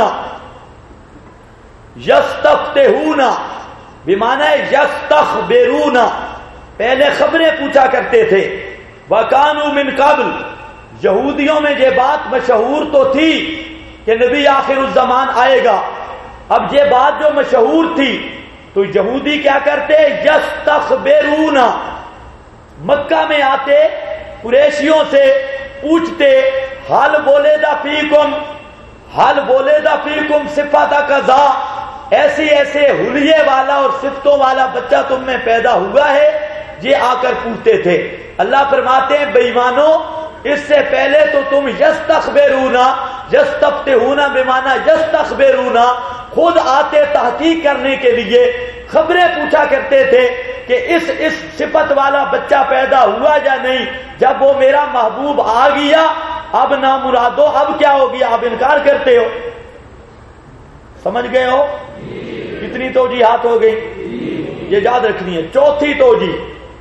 یستفتحون بمعنی یستخبرون، پہلے خبریں پوچھا کرتے تھے. وَكَانُوا مِن قَبْلُ، یہودیوں میں یہ بات مشہور تو تھی کہ نبی آخر الزمان آئے گا. اب یہ بات جو مشہور تھی تو یہودی کیا کرتے؟ یستخبرون، مکہ میں آتے قریشیوں سے پوچھتے حل بولیدہ فیکم، حل بولیدہ فیکم صفت کذا، ایسے ایسے حلیے والا اور صفتوں والا بچہ تم میں پیدا ہوا ہے. یہ آ کر پوچھتے تھے. اللہ فرماتے ہیں بے ایمانو، اس سے پہلے تو تم یستخبرون، یستفتحون بمعنی یستخبرون، خود آتے تحقیق کرنے کے لیے خبریں پوچھا کرتے تھے کہ اس صفت والا بچہ پیدا ہوا یا نہیں. جب وہ میرا محبوب آ گیا اب نہ مرادو، اب کیا ہو گیا؟ اب انکار کرتے ہو. سمجھ گئے ہو؟ کتنی توجیہات ہو گئی؟ یہ یاد رکھنی ہے. چوتھی توجیہ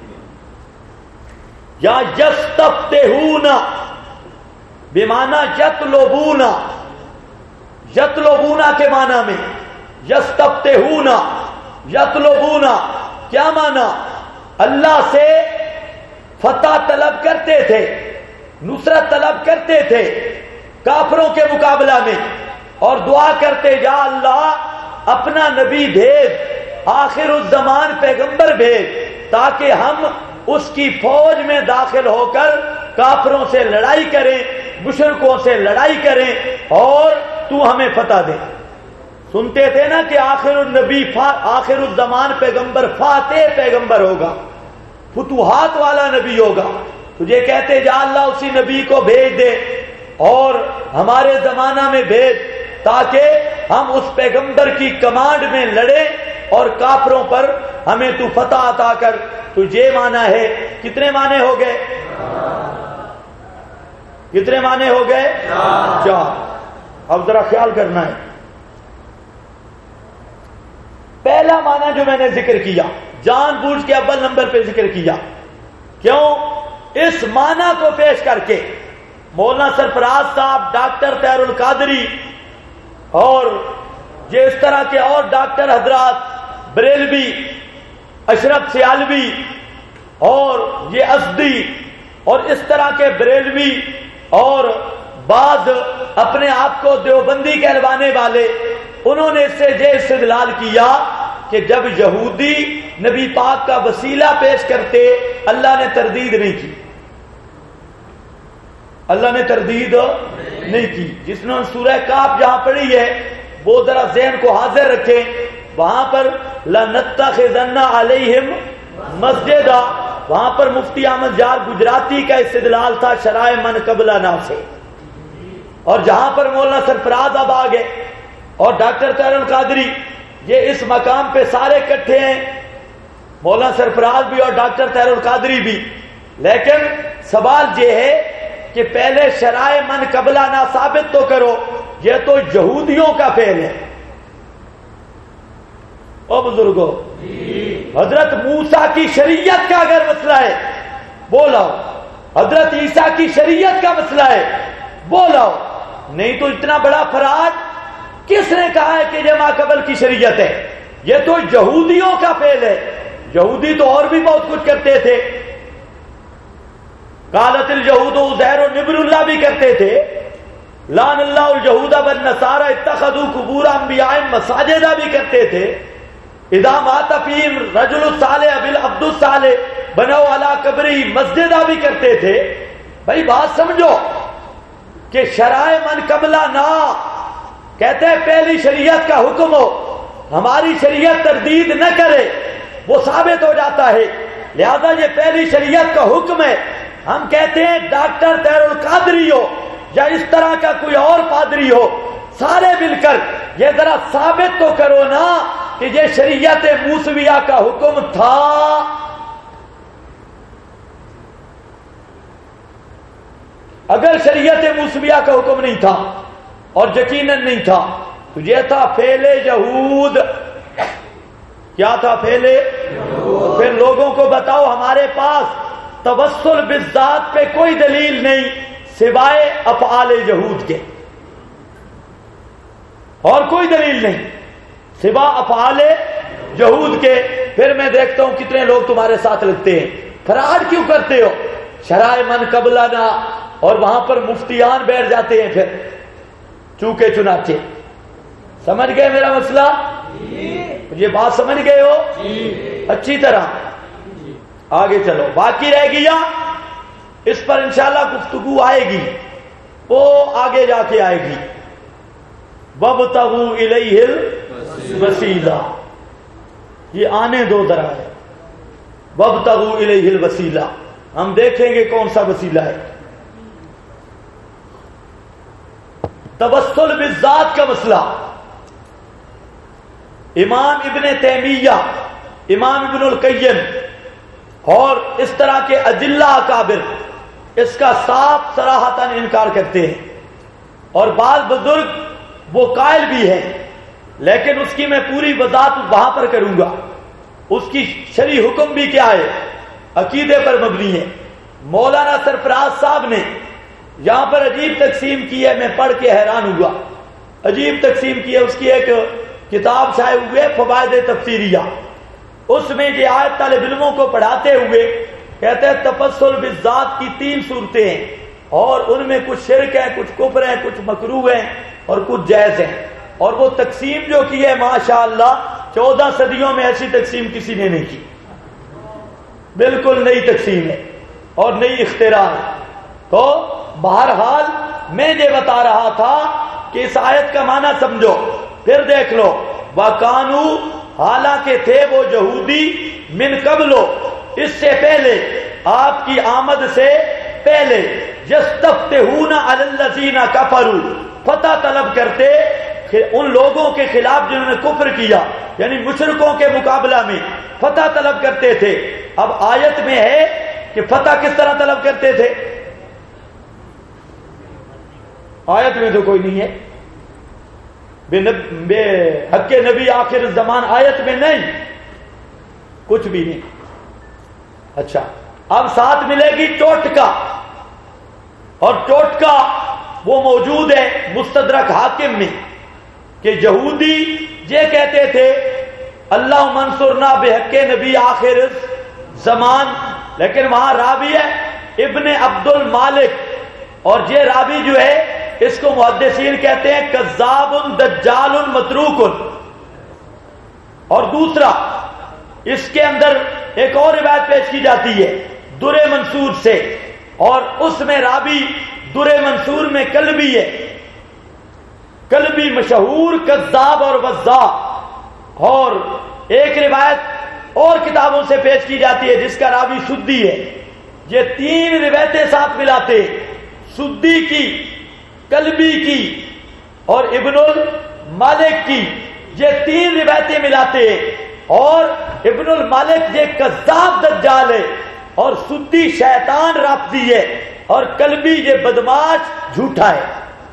یا یستفتحون بمعنی یطلبون، یطلبون کے معنی میں یستفتحون یطلبون کیا معنی؟ اللہ سے فتح طلب کرتے تھے، نصرت طلب کرتے تھے کافروں کے مقابلہ میں. اور دعا کرتے جا اللہ اپنا نبی بھیج، آخر الزمان پیغمبر بھیج، تاکہ ہم اس کی فوج میں داخل ہو کر کافروں سے لڑائی کریں، مشرکوں سے لڑائی کریں اور تو ہمیں فتح دے۔ سنتے تھے نا کہ آخر النبی آخر الزمان پیغمبر فاتح پیغمبر ہوگا، فتوحات والا نبی ہوگا۔ تجھے کہتے جا اللہ اسی نبی کو بھیج دے اور ہمارے زمانہ میں بھیج، تاکہ ہم اس پیغمبر کی کمانڈ میں لڑیں اور کافروں پر ہمیں تو فتح عطا کر۔ تو یہ معنی ہے، کتنے معنی ہو گئے؟ کتنے معنی ہو گئے؟ 4۔ اب ذرا خیال کرنا ہے، پہلا معنی جو میں نے ذکر کیا، جان بوجھ کے اول نمبر پہ ذکر کیا، کیوں؟ اس معنی کو پیش کر کے مولانا سرفراز صاحب، ڈاکٹر طاہر القادری اور یہ اس طرح کے اور ڈاکٹر حضرات، بریلوی، اشرف سیالوی اور یہ اسدی اور اس طرح کے بریلوی اور بعض اپنے آپ کو دیوبندی کہلوانے والے، انہوں نے اس سے یہ استدلال کیا کہ جب یہودی نبی پاک کا وسیلہ پیش کرتے اللہ نے تردید نہیں کی، اللہ نے تردید نہیں کی۔ جس نے سورہ کاف جہاں پڑھی ہے وہ ذرا ذہن کو حاضر رکھیں، وہاں پر لَنَتَّخِذَنَّ عَلَيْهِمْ مَسْجِدًا، وہاں پر مفتی احمد یار گجراتی کا استدلال تھا شرائع من قبلنا سے، اور جہاں پر مولانا سرفراز اب آ گئے اور ڈاکٹر طاہر القادری، یہ اس مقام پہ سارے اکٹھے ہیں، مولانا سرفراز بھی اور ڈاکٹر طاہر القادری بھی، لیکن سوال یہ ہے کہ پہلے شرائع من قبلنا ثابت تو کرو، یہ تو یہودیوں کا فعل ہے۔ او بزرگو، حضرت موسیٰ کی شریعت کا اگر مسئلہ ہے وہ لاؤ، حضرت عیسیٰ کی شریعت کا مسئلہ ہے وہ لاؤ، نہیں تو اتنا بڑا فراڈ کس نے کہا ہے کہ یہ ما قبل کی شریعت ہے؟ یہ تو یہودیوں کا فعل ہے۔ یہودی تو اور بھی بہت کچھ کرتے تھے، قالت الیہود عزیر ابن اللہ بھی کرتے تھے، لعن اللہ الیہود والنصارى اتخذوا قبور انبیاء مساجدا بھی کرتے تھے، اذا مات فیہم رجل الصالح بالعبد الصالح بنوا علی قبرہ مسجدا بھی کرتے تھے۔ بھائی بات سمجھو کہ شرائع من قبلنا کہتے ہیں پہلی شریعت کا حکم ہو، ہماری شریعت تردید نہ کرے، وہ ثابت ہو جاتا ہے، لہذا یہ پہلی شریعت کا حکم ہے۔ ہم کہتے ہیں ڈاکٹر طاہر القادری ہو یا اس طرح کا کوئی اور پادری ہو، سارے مل کر یہ ذرا ثابت تو کرو نا کہ یہ شریعت موسویہ کا حکم تھا۔ اگر شریعت موسویہ کا حکم نہیں تھا اور یقیناً نہیں تھا تو یہ تھا فعل یہود۔ کیا تھا فعل یہود؟ پھر لوگوں کو بتاؤ ہمارے پاس توسل بالذات پہ کوئی دلیل نہیں سوائے افعال یہود کے، اور کوئی دلیل نہیں سوا افعال یہود کے۔ پھر میں دیکھتا ہوں کتنے لوگ تمہارے ساتھ لگتے ہیں، فراڈ کیوں کرتے ہو؟ شرائع من قبلنا، اور وہاں پر مفتیان بیٹھ جاتے ہیں پھر چونکے چنانچے۔ سمجھ گئے میرا مسئلہ؟ یہ بات سمجھ گئے ہو اچھی طرح؟ آگے چلو، باقی رہ گیا اس پر انشاءاللہ گفتگو آئے گی، وہ آگے جا کے آئے گی۔ وَابْتَغُوا إِلَيْهِ الْوَسِيلَةَ، یہ آنے دو ذرا ہے۔ وَابْتَغُوا إِلَيْهِ الْوَسِيلَةَ، ہم دیکھیں گے کون سا وسیلہ ہے۔ توسل بالذات کا مسئلہ، امام ابن تیمیہ، امام ابن القیم اور اس طرح کے اجلہ اکابر اس کا صاف صراحتاً انکار کرتے ہیں، اور بعض بزرگ وہ قائل بھی ہیں، لیکن اس کی میں پوری وضاحت وہاں پر کروں گا۔ اس کی شرعی حکم بھی کیا ہے، عقیدے پر مبنی ہے۔ مولانا سرفراز صاحب نے یہاں پر عجیب تقسیم کی ہے، میں پڑھ کے حیران ہوا، عجیب تقسیم کی ہے۔ اس کی ایک کتاب شائع ہوئے فوائد تفسیریہ، اس میں یہ آیت طالب علموں کو پڑھاتے ہوئے کہتے ہیں تفصل بالذات کی 3 صورتیں ہیں، اور ان میں کچھ شرک ہے، کچھ کفر ہے، کچھ مکروہ ہیں، اور کچھ جائز ہیں، اور وہ تقسیم جو کی ہے ماشاءاللہ 14 صدیوں میں ایسی تقسیم کسی نے نہیں کی، بالکل نئی تقسیم ہے اور نئی اختراع ہے۔ تو بہرحال میں یہ بتا رہا تھا کہ اس آیت کا معنی سمجھو، پھر دیکھ لو وَقَانُوا، حالانکہ تھے وہ یہودی من قبلو، اس سے پہلے، آپ کی آمد سے پہلے، یستفتحون علی الذین کفروا، فتح طلب کرتے ان لوگوں کے خلاف جنہوں نے کفر کیا، یعنی مشرکوں کے مقابلہ میں فتح طلب کرتے تھے۔ اب آیت میں ہے کہ فتح کس طرح طلب کرتے تھے، آیت میں تو کوئی نہیں ہے، بے حق نبی آخر الزمان آیت میں نہیں، کچھ بھی نہیں۔ اچھا، اب ساتھ ملے گی ٹوٹکا، اور ٹوٹکا وہ موجود ہے مستدرک حاکم میں کہ یہودی یہ کہتے تھے اللہ منصورنا بحق نبی آخر زمان، لیکن وہاں راوی ہے ابن عبد المالک، اور یہ راوی جو ہے اس کو محدثین کہتے ہیں کذاب دجال متروک۔ اور دوسرا، اس کے اندر ایک اور روایت پیش کی جاتی ہے در منصور سے، اور اس میں راوی در منصور میں کلبی ہے، کلبی مشہور کذاب اور وضاع۔ اور ایک روایت اور کتابوں سے پیش کی جاتی ہے جس کا راوی سدی ہے۔ یہ تین روایتیں ساتھ ملاتے، سدی کی، کلبی کی اور ابن المالک کی، یہ تین روایتیں ملاتے ہیں، اور ابن المالک یہ کذاب دجال ہے، اور سدی شیطان رافضی ہے، اور کلبی یہ بدماش جھوٹا ہے۔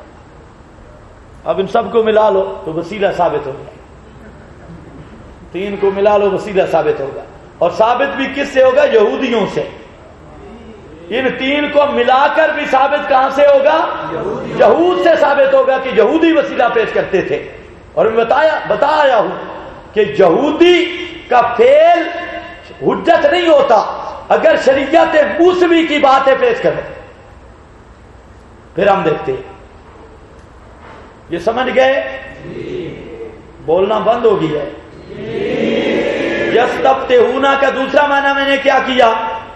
اب ان سب کو ملا لو تو وسیلہ ثابت ہوگا، تین کو ملا لو وسیلہ ثابت ہوگا، اور ثابت بھی کس سے ہوگا؟ یہودیوں سے۔ ان تین کو ملا کر بھی ثابت کہاں سے ہوگا؟ یہود سے ثابت ہوگا کہ یہودی وسیلہ پیش کرتے تھے۔ اور میں بتایا ہوں کہ یہودی کا فعل حجت نہیں ہوتا اگر شریعت موسوی کی باتیں پیش کریں۔ پھر ہم دیکھتے ہیں، یہ سمجھ گئے؟ بولنا بند ہو گیا ہے۔ یستفتحون کا دوسرا معنی میں نے کیا کیا؟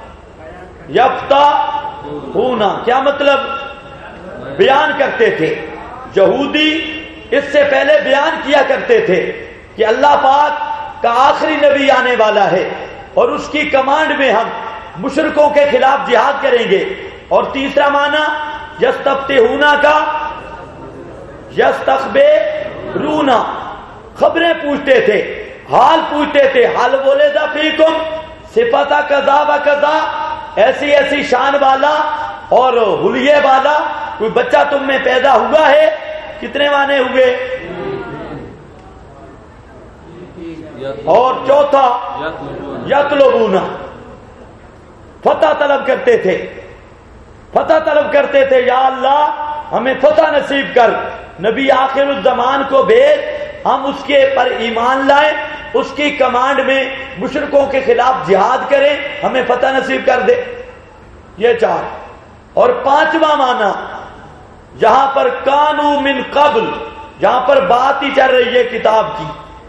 یفتحون، کیا مطلب؟ بیان کرتے تھے۔ یہودی اس سے پہلے بیان کیا کرتے تھے کہ اللہ پاک کا آخری نبی آنے والا ہے اور اس کی کمانڈ میں ہم مشرکوں کے خلاف جہاد کریں گے۔ اور تیسرا معنی یستفتحون کا یستخبرون، خبریں پوچھتے تھے، حال پوچھتے تھے، حال ولد فیکم صفت کذا و کذا، ایسی ایسی شان والا اور حلیے والا کوئی بچہ تم میں پیدا ہوا ہے؟ کتنے معنی ہوئے؟ اور چوتھا یطلبون، فتح طلب کرتے تھے، فتح طلب کرتے تھے، یا اللہ ہمیں فتح نصیب کر، نبی آخر الزمان کو بھیج، ہم اس کے پر ایمان لائیں، اس کی کمانڈ میں مشرکوں کے خلاف جہاد کریں، ہمیں فتح نصیب کر دے۔ یہ چار۔ اور پانچواں معنی جہاں پر کانو من قبل، جہاں پر بات ہی چل رہی ہے کتاب کی۔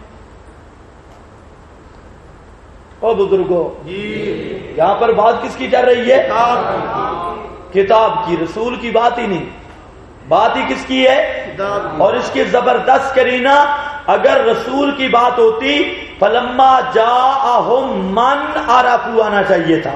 او بزرگوں، یہاں پر بات کس کی چل رہی ہے؟ کتاب کی، رسول کی بات ہی نہیں، بات ہی کس کی ہے؟ اور اس کی زبردست کرینہ، اگر رسول کی بات ہوتی فلما جاءہم من عرفوا آنا چاہیے تھا،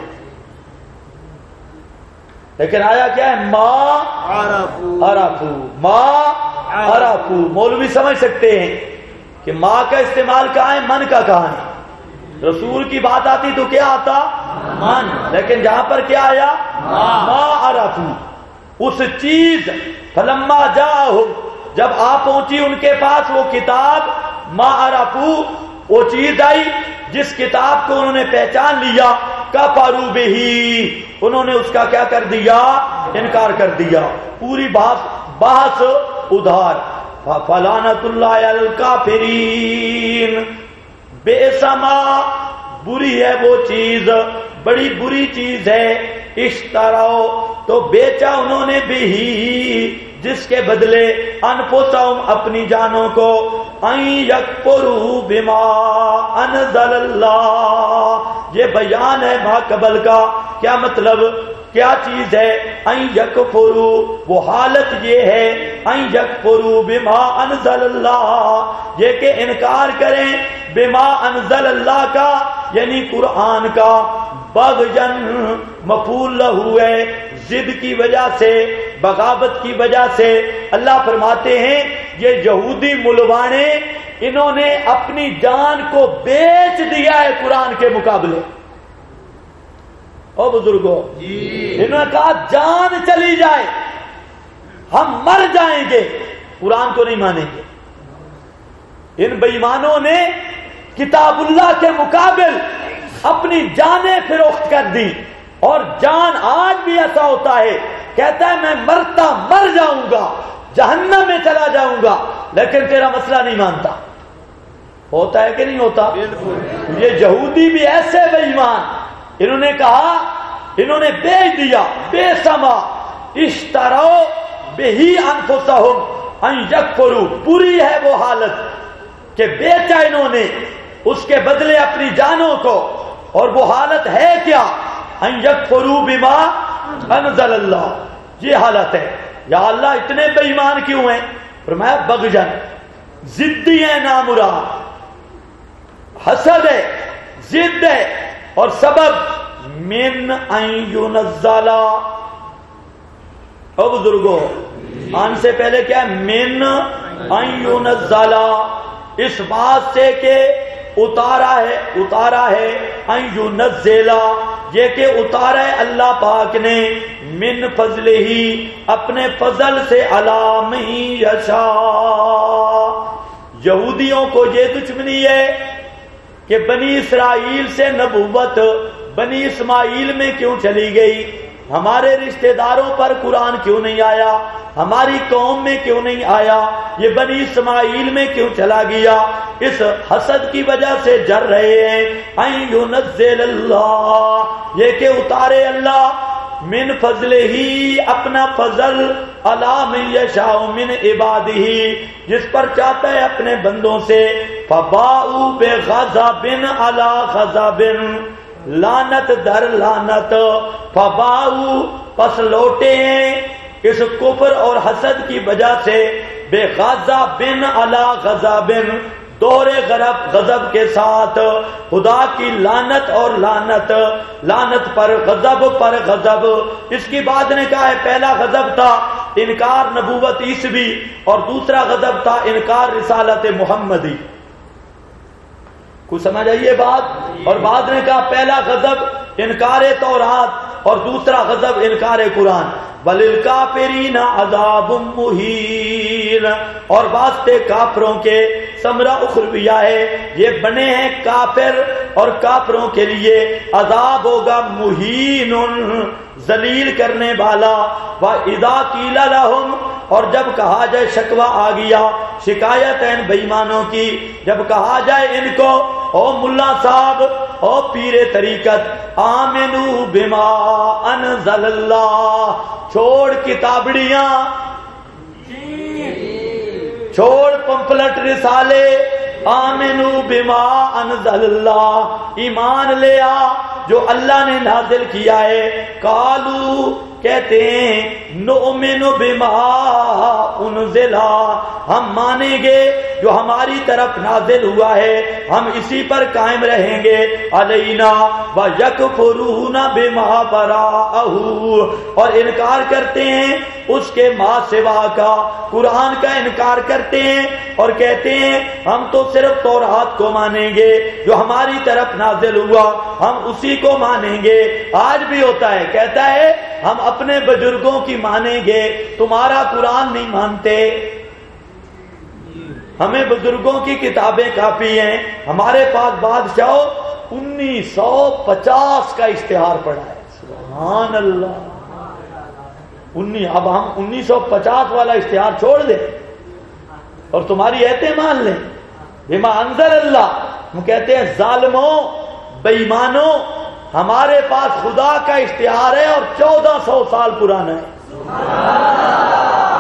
لیکن آیا کیا ہے؟ ما عرفوا، ما عرفوا۔ مولوی سمجھ سکتے ہیں کہ ما کا استعمال کہاں ہے، من کا کہاں ہے۔ رسول کی بات آتی تو کیا آتا؟ من، لیکن جہاں پر کیا آیا؟ ما عرفوا، اس چیز، فلما جاءہم، جب آ پہنچی ان کے پاس وہ کتاب، ما عرفوا، وہ چیز آئی جس کتاب کو انہوں نے پہچان لیا، کفروا بہ، انہوں نے اس کا کیا کر دیا؟ انکار کر دیا۔ پوری بحث ادھار، فلعنۃ اللہ علی الکافرین، بئس ما، بری ہے وہ چیز، بڑی بری چیز ہے، اشتراؤ، تو بیچا انہوں نے بھی جس کے بدلے انفسہم اپنی جانوں کو ان یکفروا بما انزل اللہ، یہ بیان ہے ما قبل کا. کیا مطلب، کیا چیز ہے؟ ان یکفروا، وہ حالت یہ ہے ان یکفروا بما انزل اللہ، یہ کہ انکار کریں بما انزل اللہ کا، یعنی قرآن کا. بغیًا مفعول لہ ہے، ضد کی وجہ سے، بغاوت کی وجہ سے. اللہ فرماتے ہیں یہ یہودی ملوانے، انہوں نے اپنی جان کو بیچ دیا ہے قرآن کے مقابلے. او بزرگوں، انہوں نے کہا جان چلی جائے ہم مر جائیں گے، قرآن کو نہیں مانیں گے. ان بے ایمانوں نے کتاب اللہ کے مقابل اپنی جانیں فروخت کر دی. اور جان آج بھی ایسا ہوتا ہے، کہتا ہے میں مرتا مر جاؤں گا، جہنم میں چلا جاؤں گا، لیکن تیرا مسئلہ نہیں مانتا. ہوتا ہے کہ نہیں ہوتا؟ یہ یہودی بھی ایسے بے ایمان، انہوں نے کہا، انہوں نے بیچ دیا بے سما اشترو بہی انفسہم ان یکفروا. بری ہے وہ حالت کہ بیچا انہوں نے اس کے بدلے اپنی جانوں کو. اور وہ حالت ہے کیا؟ ان یکفروا بما انزل اللہ، یہ حالت ہے. یا اللہ اتنے بے ایمان کیوں ہیں؟ فرمایا بغیًا، ضدی ہے، نامراد، حسد ہے، ضد ہے. اور سبب من ان ینزل، او بزرگو آن سے پہلے کیا ہے؟ من ان ینزل، اس بات سے کہ اتارا ہے ان ینزل، یہ کہ اتارا ہے اللہ پاک نے من فضل ہی، اپنے فضل سے، علی من یشاء. یہودیوں کو یہ دشمنی ہے کہ بنی اسرائیل سے نبوت بنی اسماعیل میں کیوں چلی گئی، ہمارے رشتہ داروں پر قرآن کیوں نہیں آیا، ہماری قوم میں کیوں نہیں آیا، یہ بنی اسماعیل میں کیوں چلا گیا. اس حسد کی وجہ سے جر رہے ہیں. ان ینزل اللہ، یہ کہ اتارے اللہ من فضل ہی، اپنا فضل، علی من یشاء من عبادہ، جس پر چاہتا ہے اپنے بندوں سے. فباؤوا بغضب علی غضب، لعنت در لعنت. فباؤوا، پس لوٹے ہیں اس کفر اور حسد کی وجہ سے، بغضب علی غضب، دوہرے غضب کے ساتھ، خدا کی لعنت اور لعنت، لعنت پر غضب پر غضب. اس کی بات نے کہا ہے پہلا غضب تھا انکار نبوت عیسوی، اور دوسرا غضب تھا انکار رسالت محمدی. کچھ سمجھ آئیے بات؟ اور بعد نے کہا پہلا غضب انکار تورات اور دوسرا غضب انکار قرآن. وَلِلْكَافِرِينَ عَذَابٌ مُّهِينٌ، اور واسطے کافروں کے ثمرہ اخرویہ ہے، یہ بنے ہیں کافر اور کافروں کے لیے عذاب ہوگا مہین، ذلیل کرنے والا. وَإِذَا قِيلَ لَهُمْ، اور جب کہا جائے، شکوہ آ گیا، شکایت ہے ان بے ایمانوں کی، جب کہا جائے ان کو، او ملا صاحب، او پیر طریقت، آمنو بما انزل اللہ، چھوڑ کتابڑیاں، چھوڑ پمفلٹ رسالے، آمنو بما انزل اللہ، ایمان لے آ جو اللہ نے نازل کیا ہے. قالو، کہتے ہیں، نؤمن بما انزل، ہم مانیں گے جو ہماری طرف نازل ہوا ہے، ہم اسی پر قائم رہیں گے. علینا ویکفرون بما براءہ، اور انکار کرتے ہیں اس کے ما سوا کا، قرآن کا انکار کرتے ہیں اور کہتے ہیں ہم تو صرف تورات کو مانیں گے جو ہماری طرف نازل ہوا، ہم اسی کو مانیں گے. آج بھی ہوتا ہے، کہتا ہے ہم اپنے بزرگوں کی مانیں گے، تمہارا قرآن نہیں مانتے. ہمیں بزرگوں کی کتابیں کافی ہیں. ہمارے پاس بادشاہ 1950 کا اشتہار پڑا ہے. سبحان اللہ. اب ہم 1950 والا اشتہار چھوڑ دیں اور تمہاری ایتیں مان لیں بما انزل اللہ. ہم کہتے ہیں ظالموں، بے ایمانوں، ہمارے پاس خدا کا اشتہار ہے اور 1400 سال پرانا ہے.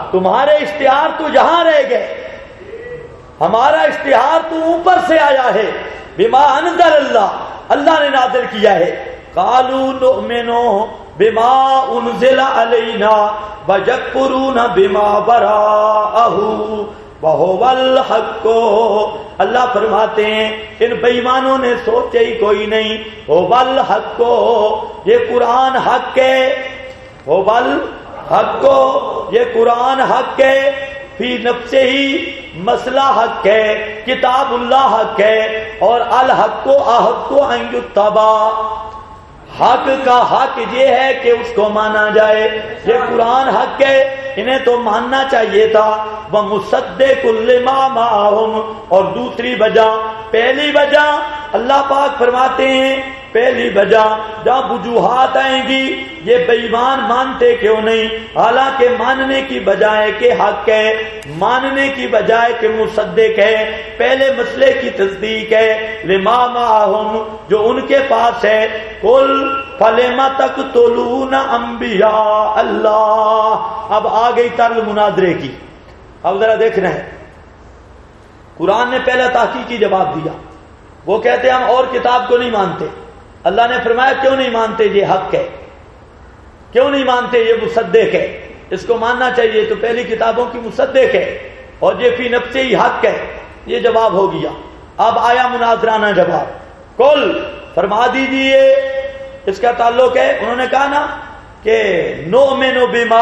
تمہارے اشتہار تو یہاں رہ گئے، ہمارا اشتہار تو اوپر سے آیا ہے، بما انزل اللہ، اللہ نے نازل کیا ہے۔ قالوا نؤمن بما انزل علینا ویکفرون بما وراءہ وہو الحق۔ اللہ فرماتے ہیں ان بے ایمانوں نے سوچا ہی کوئی نہیں، هو الحق، یہ قرآن حق ہے، هو الحق، یہ قرآن حق ہے، فی نفسہ ہی مسئلہ حق ہے، کتاب اللہ حق ہے، اور الحق احق ان یتبع، حق کا حق یہ ہے کہ اس کو مانا جائے، یہ قرآن حق ہے، انہیں تو ماننا چاہیے تھا۔ وَمُصَدِّقٌ لِّمَا مَعَهُمْ، اور دوسری وجہ، پہلی وجہ اللہ پاک فرماتے ہیں، پہلی وجہ جہاں وجوہات آئیں گی یہ بے ایمان مانتے کیوں نہیں، حالانکہ ماننے کی بجائے کہ حق ہے، ماننے کی بجائے کہ مصدق ہے، پہلے مسئلے کی تصدیق ہے، لما معہم، جو ان کے پاس ہے، قل فلم تقتلون انبیاء اللہ۔ اب آ گئی طرز مناظرے کی، اب ذرا دیکھنا ہے، قرآن نے پہلا تحقیقی جواب دیا، وہ کہتے ہیں ہم اور کتاب کو نہیں مانتے، اللہ نے فرمایا کیوں نہیں مانتے، یہ حق ہے، کیوں نہیں مانتے، یہ مصدق ہے، اس کو ماننا چاہیے، تو پہلی کتابوں کی مصدق ہے، اور یہ فی نفسہ ہی حق ہے، یہ جواب ہو گیا۔ اب آیا مناظرانہ جواب، قل فرما دیجیے، اس کا تعلق ہے، انہوں نے کہا نا کہ نؤمن بما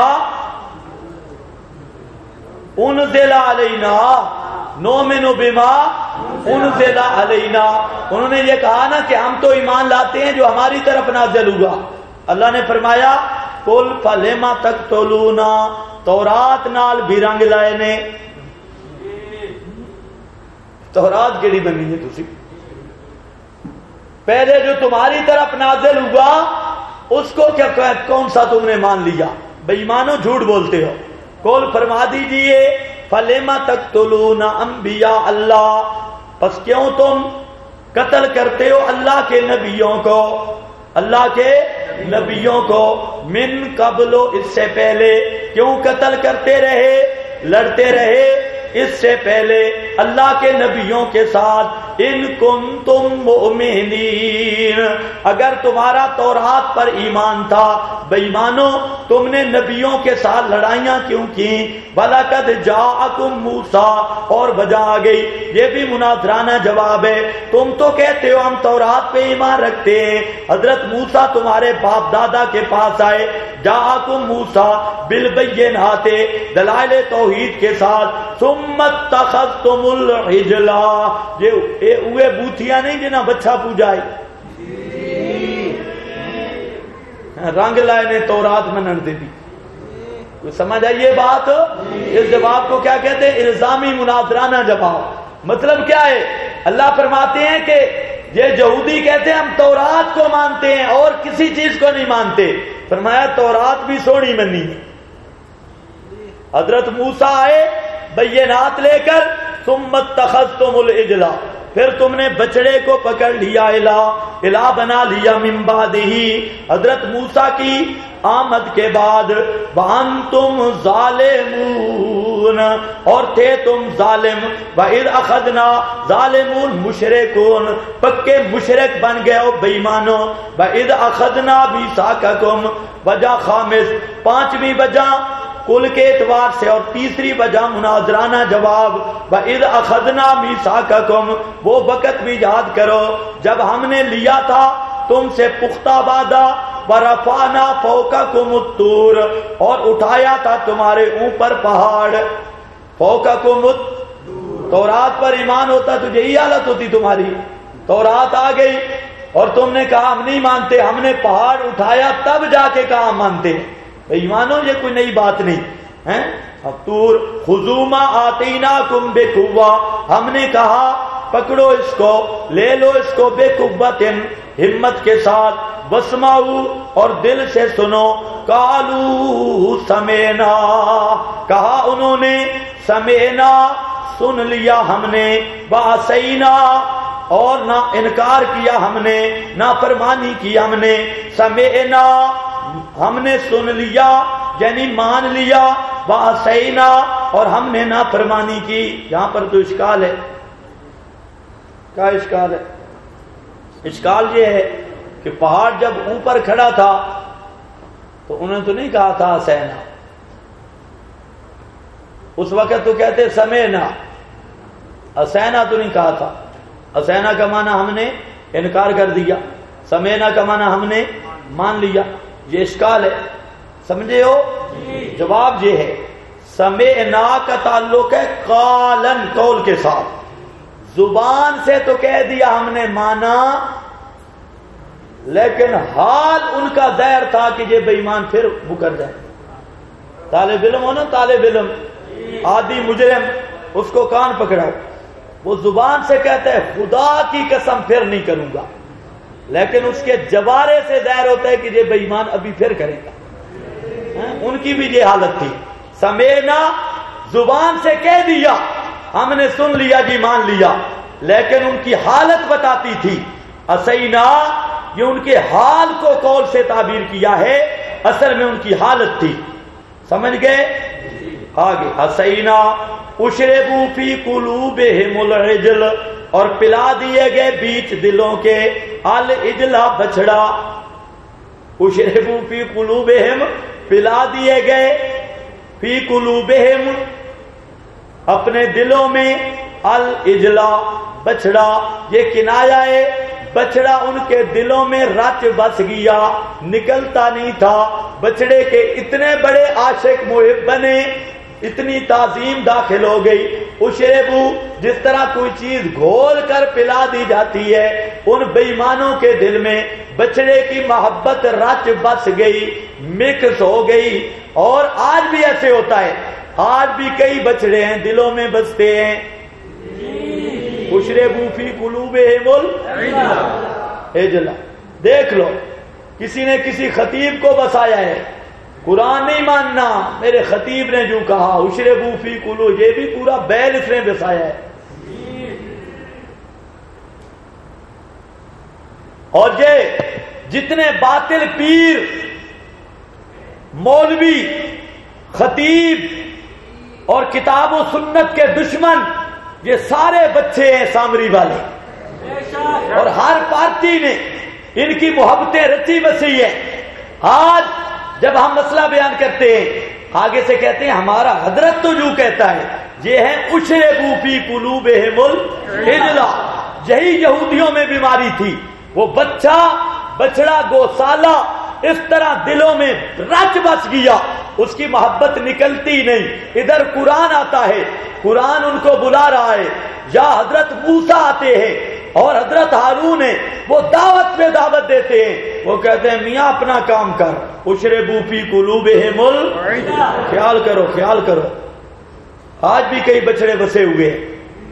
انزل علینا، نؤمن بما انزل علینا، انہوں نے یہ کہا نا کہ ہم تو ایمان لاتے ہیں جو ہماری طرف نازل ہوا۔ اللہ نے فرمایا قل فلم تقتلون، تورات نال بھی رنگ لائے نے، تورات کیڑی بنی ہے تسی، پہلے جو تمہاری طرف نازل ہوا اس کو کیا کون سا تم نے مان لیا، بے ایمانو جھوٹ بولتے ہو۔ قول فرما دیجئے فلم تقتلون انبیاء اللہ، پس کیوں تم قتل کرتے ہو اللہ کے نبیوں کو، اللہ کے نبیوں کو، من قبل، اس سے پہلے، کیوں قتل کرتے رہے، لڑتے رہے اس سے پہلے اللہ کے نبیوں کے ساتھ، ان کنتم مؤمنین، اگر تمہارا تورات پر ایمان تھا، بے ایمانو تم نے نبیوں کے ساتھ لڑائیاں کیوں کی، وَلَقَدْ جَاءَكُم مُوسَىٰ، اور وجہ آ گئی، یہ بھی مناظرانہ جواب ہے، تم تو کہتے ہو ہم تورات پہ ایمان رکھتے ہیں، حضرت موسیٰ تمہارے باپ دادا کے پاس آئے، جاءکم موسیٰ بالبینات، دلائل توحید کے ساتھ، ثم اتخذتم العجل، یہ اوے بوتیاں نہیں جنہاں بچہ پوجائے، رنگ لائے نے تورات منن دے دی، کوئی سمجھ آئیے بات؟ اس جواب کو کیا کہتے ہیں؟ الزامی مناظرانہ جواب۔ مطلب کیا ہے؟ اللہ فرماتے ہیں کہ یہ یہودی کہتے ہیں ہم تورات کو مانتے ہیں اور کسی چیز کو نہیں مانتے، فرمایا تورات بھی سونی منی ہے، حضرت موسیٰ آئے بینات لے کر، ثم اتخذتم العجل، پھر تم نے بچڑے کو پکڑ لیا، الہ بنا لیا، من بعدہ، حضرت موسیٰ کی آمد کے بعد، وانتم ظالمون، اور تھے تم ظالم، وَإِذْ أَخَذْنَا ظالمون مشرکون، پکے مشرک بن گئے ہو بے ایمانو، وَإِذْ أَخَذْنَا مِيثَاقَكُمْ، وجہ خامس، پانچویں وجہ کل کے اعتبار سے، اور تیسری وجہ مناظرانہ جواب، وَإِذْ أَخَذْنَا مِيثَاقَكُمْ، وہ وقت بھی یاد کرو جب ہم نے لیا تھا تم سے پختہ وعدہ، وَرَفَعْنَا فَوْقَكُمُ الطُّورَ، اور اٹھایا تھا تمہارے اوپر پہاڑ، فَوْقَكُمُ الطُّورَ، تورات پر ایمان ہوتا تو یہی حالت ہوتی تمہاری، تورات آ گئی اور تم نے کہا ہم نہیں مانتے، ہم نے پہاڑ اٹھایا تب جا کے کہا ہم مانتے ہیں، ایمانو یہ کوئی نئی بات نہیں ہے۔ اب طور خذوا ما آتیناکم بقوہ، ہم نے کہا پکڑو اس کو، لے لو اس کو، بقوۃ، ہمت کے ساتھ، واسمعوا، اور دل سے سنو، قالوا سمعنا، کہا انہوں نے، سمعنا، سن لیا ہم نے، وعصینا، اور نہ انکار کیا ہم نے، نہ فرمانی کی ہم نے، سمعنا، ہم نے سن لیا یعنی مان لیا، وَعَصَيْنَا اور ہم نے نافرمانی کی. یہاں پر تو اشکال ہے. کیا اشکال ہے؟ اشکال یہ ہے کہ پہاڑ جب اوپر کھڑا تھا تو انہوں نے تو نہیں کہا تھا عصینا، اس وقت تو کہتے سمینا، عصینا تو نہیں کہا تھا. عصینا کا معنی ہم نے انکار کر دیا، سمینا کا معنی ہم نے مان لیا. یہ اشکال ہے، سمجھے ہو؟ جواب یہ ہے سمینا کا تعلق ہے قالن، قول کے ساتھ. زبان سے تو کہہ دیا ہم نے مانا، لیکن حال ان کا ظاہر تھا کہ یہ بے ایمان پھر مکر جائے. طالب علم ہو نا، طالب علم عادی مجرم، اس کو کان پکڑاؤ، وہ زبان سے کہتا ہے خدا کی قسم پھر نہیں کروں گا، لیکن اس کے جوارے سے ظاہر ہوتا ہے کہ یہ بے ایمان ابھی پھر کرے گا. ان کی بھی یہ حالت تھی. سمینا زبان سے کہہ دیا ہم نے سن لیا جی مان لیا، لیکن ان کی حالت بتاتی تھی. عصینا یہ ان کے حال کو قول سے تعبیر کیا ہے، اصل میں ان کی حالت تھی. سمجھ گئے؟ آگے عصینا اشربوا فی قلوبہم العجل اور پلا دیے گئے بیچ دلوں کے العجلا بچڑا. اشربوا فی قلوبہم پلا دیے گئے فی قلوبہم اپنے دلوں میں العجلا بچڑا. یہ کنایا ہے، بچڑا ان کے دلوں میں رچ بس گیا، نکلتا نہیں تھا. بچڑے کے اتنے بڑے عاشق محب بنے، اتنی تعظیم داخل ہو گئی. اشربو جس طرح کوئی چیز گھول کر پلا دی جاتی ہے، ان بے ایمانوں کے دل میں بچڑے کی محبت رچ بس گئی، مکس ہو گئی. اور آج بھی ایسے ہوتا ہے، آج بھی کئی بچڑے ہیں دلوں میں بستے ہیں. اشربوا فی قلوبہم العجل. دیکھ لو کسی نے کسی خطیب کو بسایا ہے، قرآن نہیں ماننا، میرے خطیب نے جو کہا اشربوا فی قلوب، یہ بھی پورا بیل اس نے بسایا ہے. اور یہ جتنے باطل پیر، مولوی، خطیب اور کتاب و سنت کے دشمن، یہ سارے بچے ہیں سامری والے، اور ہر پارٹی نے ان کی محبتیں رچی بسی ہیں. آج جب ہم مسئلہ بیان کرتے ہیں آگے سے کہتے ہیں ہمارا حضرت تو جو کہتا ہے، یہ ہے اشربوا فی قلوبہم العجل. یہی یہودیوں میں بیماری تھی، وہ بچڑا گوسالہ اس طرح دلوں میں رچ بس گیا، اس کی محبت نکلتی نہیں. ادھر قرآن آتا ہے، قرآن ان کو بلا رہا ہے، یا حضرت موسیٰ آتے ہیں اور حضرت ہارون ہے، وہ دعوت پہ دعوت دیتے ہیں. وہ کہتے ہیں میاں اپنا کام کر، اشربوا فی قلوبہم العجل. خیال کرو خیال کرو، آج بھی کئی بچڑے بسے ہوئے ہیں.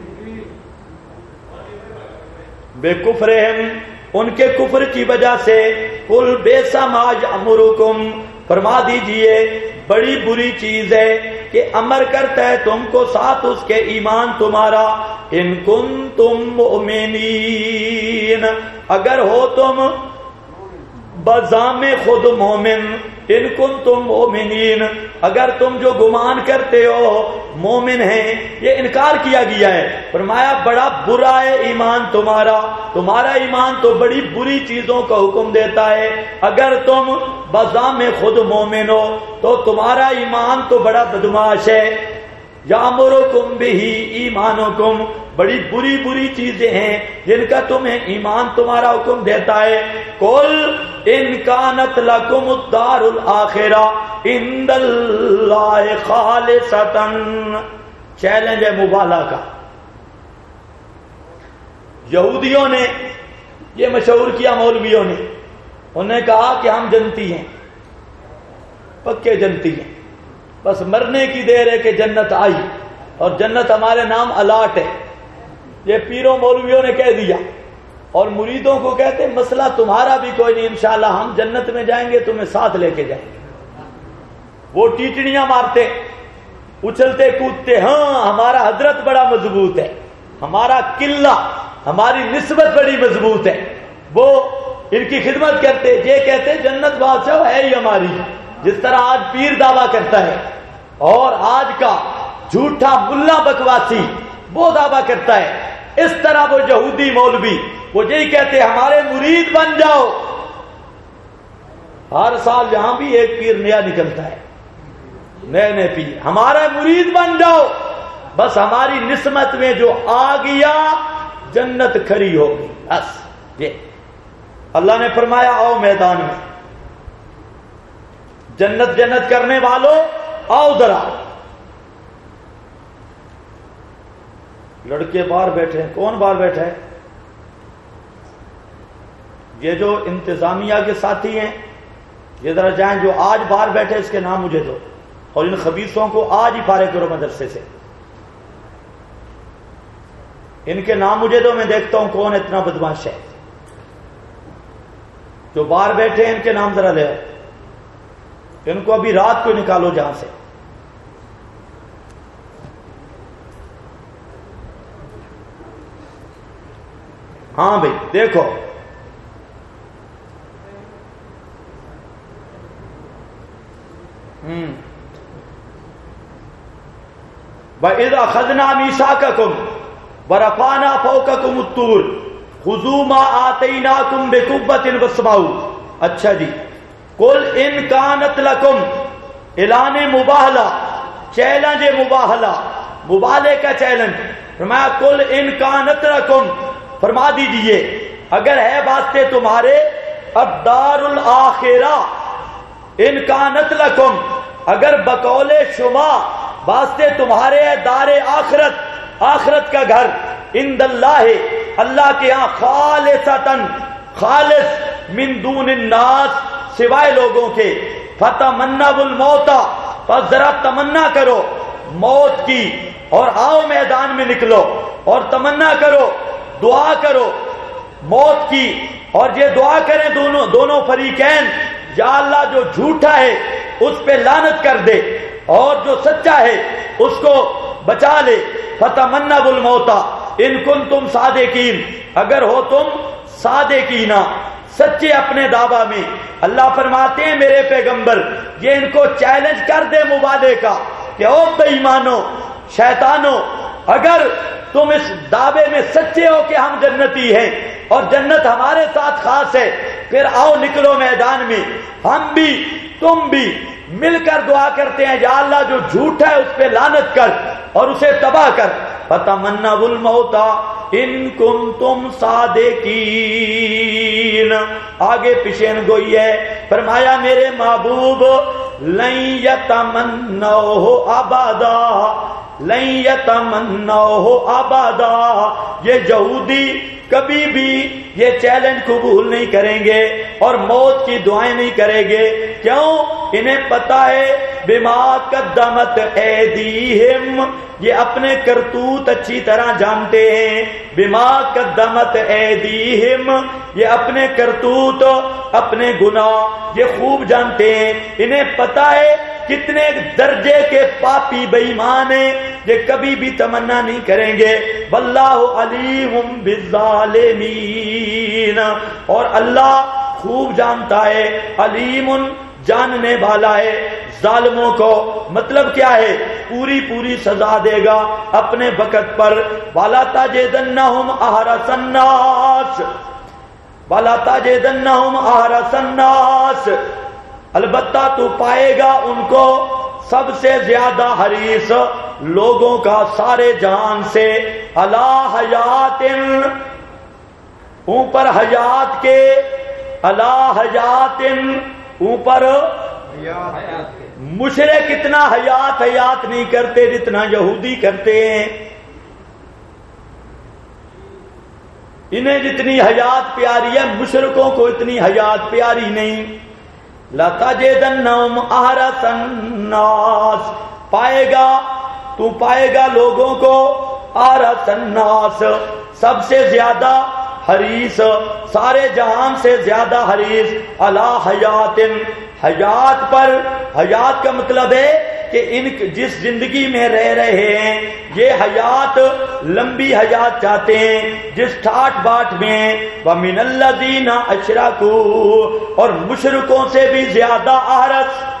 بے کفرہم ان کے کفر کی وجہ سے، قل بئس ما یأمرکم فرما دیجئے بڑی بری چیز ہے کہ امر کرتا ہے تم کو ساتھ اس کے ایمان تمہارا. ان کنتم مؤمنین اگر ہو تم بذام خود مومن، ان کنتم مؤمنین اگر تم جو گمان کرتے ہو مومن ہیں. یہ انکار کیا گیا ہے، فرمایا بڑا برا ہے ایمان تمہارا، تمہارا ایمان تو بڑی بری چیزوں کا حکم دیتا ہے. اگر تم بذام خود مومن ہو تو تمہارا ایمان تو بڑا بدماش ہے. یامرکم بہ ایمانکم بڑی بری بری چیزیں ہیں جن کا تمہیں ایمان تمہارا حکم دیتا ہے. قل ان کانت لکم الدار الآخرہ عند اللہ خالصۃ، چیلنج ہے مبالغہ کا. یہودیوں نے یہ مشہور کیا، مولویوں نے، انہوں نے کہا کہ ہم جنتی ہیں، پکے جنتی ہیں، بس مرنے کی دیر ہے کہ جنت آئی اور جنت ہمارے نام الاٹ ہے. یہ پیروں مولویوں نے کہہ دیا، اور مریدوں کو کہتے مسئلہ تمہارا بھی کوئی نہیں، انشاءاللہ ہم جنت میں جائیں گے، تمہیں ساتھ لے کے جائیں گے. وہ ٹیٹڑیاں مارتے، اچھلتے کودتے، ہاں ہمارا حضرت بڑا مضبوط ہے، ہمارا قلعہ، ہماری نسبت بڑی مضبوط ہے. وہ ان کی خدمت کرتے، یہ کہتے جنت بادشاہ ہے ہی ہماری، جس طرح آج پیر دعویٰ کرتا ہے. اور آج کا جھوٹا ملا بکواسی وہ دعویٰ کرتا ہے. اس طرح وہ یہودی مولوی وہ یہی کہتے ہیں ہمارے مرید بن جاؤ. ہر سال یہاں بھی ایک پیر نیا نکلتا ہے, نئے نئے پیر, ہمارا مرید بن جاؤ, بس ہماری نسبت میں جو آ گیا جنت کھری ہوگی. بس یہ اللہ نے فرمایا آؤ میدان میں, جنت جنت کرنے والوں آؤ ذرا. لڑکے باہر بیٹھے ہیں. کون باہر بیٹھا ہے؟ یہ جو انتظامیہ کے ساتھی ہیں یہ ذرا جائیں, جو آج باہر بیٹھے اس کے نام مجھے دو, اور ان خبیثوں کو آج ہی فارغ کرو مدرسے سے. ان کے نام مجھے دو, میں دیکھتا ہوں کون اتنا بدمعاش ہے. جو باہر بیٹھے ہیں ان کے نام ذرا لے آؤ. ان کو ابھی رات کو نکالو جہاں سے. ہاں بھائی دیکھو, وَإِذْ أَخَذْنَا مِيثَاقَكُمْ وَرَفَعْنَا فَوْقَكُمُ الطُّورَ خُذُوا مَا آتَيْنَاكُمْ بِقُوَّةٍ وَاسْمَعُوا. اچھا جی, قُلْ إِنْ كَانَتْ لَكُمْ, اعلان مباہلہ, چیلنج مباہلہ, مبالغے کا چیلنج. فرمایا قُلْ إِنْ كَانَتْ لَكُمْ, فرما دیجئے اگر ہے واسطے تمہارے الدار الآخرہ, ان کانت لکم, اگر بقول شما واسطے تمہارے دار آخرت, آخرت کا گھر, عند اللہ, اللہ کے ہاں, خالصتاً, خالص, من دون الناس, سوائے لوگوں کے, فتمنوا الموت, پس ذرا تمنا کرو موت کی, اور آؤ میدان میں نکلو اور تمنا کرو, دعا کرو موت کی. اور یہ دعا کریں دونوں فریقین, یا اللہ جو جھوٹا ہے اس پہ لعنت کر دے, اور جو سچا ہے اس کو بچا لے. فتمنوا الموت ان کنتم صادقین, اگر ہو تم صادقین, سچے اپنے دعویٰ میں. اللہ فرماتے ہیں میرے پیغمبر یہ ان کو چیلنج کر دے مبالغے کا کہ او بے ایمانو, شیطانو, اگر تم اس دعوے میں سچے ہو کہ ہم جنتی ہیں اور جنت ہمارے ساتھ خاص ہے, پھر آؤ نکلو میدان میں. ہم بھی تم بھی مل کر دعا کرتے ہیں, یا اللہ جو جھوٹا ہے اس پہ لعنت کر اور اسے تباہ کر. فتمنوا الموت ان کنتم صادقین. آگے پیشین گوئی ہے, فرمایا میرے محبوب لن یتمنوہ ابدا, لن یتمنوہ ابدا, یہ یہودی کبھی بھی یہ چیلنج قبول نہیں کریں گے اور موت کی دعائیں نہیں کریں گے. کیوں؟ انہیں پتا ہے بما قدمت ایدیہم, یہ اپنے کرتوت اچھی طرح جانتے ہیں. بما قدمت ایدیہم, یہ اپنے کرتوت, اپنے گناہ یہ خوب جانتے ہیں. انہیں پتا ہے کتنے درجے کے پاپی بے ایمان ہیں, یہ کبھی بھی تمنا نہیں کریں گے. واللہ علیم بالظالمین, اور اللہ خوب جانتا ہے, علیم جاننے والا ہے ظالموں کو. مطلب کیا ہے؟ پوری پوری سزا دے گا اپنے وقت پر. والا تجدنہم احرص الناس, والا تجدنہم احرص الناس, البتہ تو پائے گا ان کو سب سے زیادہ حریص لوگوں کا سارے جہان سے, علی حیات, اوپر حیات کے, علی حیات, اوپر مشرک اتنا حیات حیات نہیں کرتے جتنا یہودی کرتے ہیں. انہیں جتنی حیات پیاری ہے مشرکوں کو اتنی حیات پیاری نہیں. لَتَجِدَنَّهُمْ أَحْرَصَ النَّاسِ, پائے گا تو پائے گا لوگوں کو أَحْرَصَ النَّاسِ, سب سے زیادہ حریص, سارے جہان سے زیادہ حریص, علی حیات, حیات پر. حیات کا مطلب ہے کہ ان جس زندگی میں رہ رہے ہیں یہ حیات لمبی حیات چاہتے ہیں, جس ٹھاٹ باٹ میں. وَمِنَ الَّذِينَ أَشْرَكُوا, اور مشرکوں سے بھی زیادہ احرص,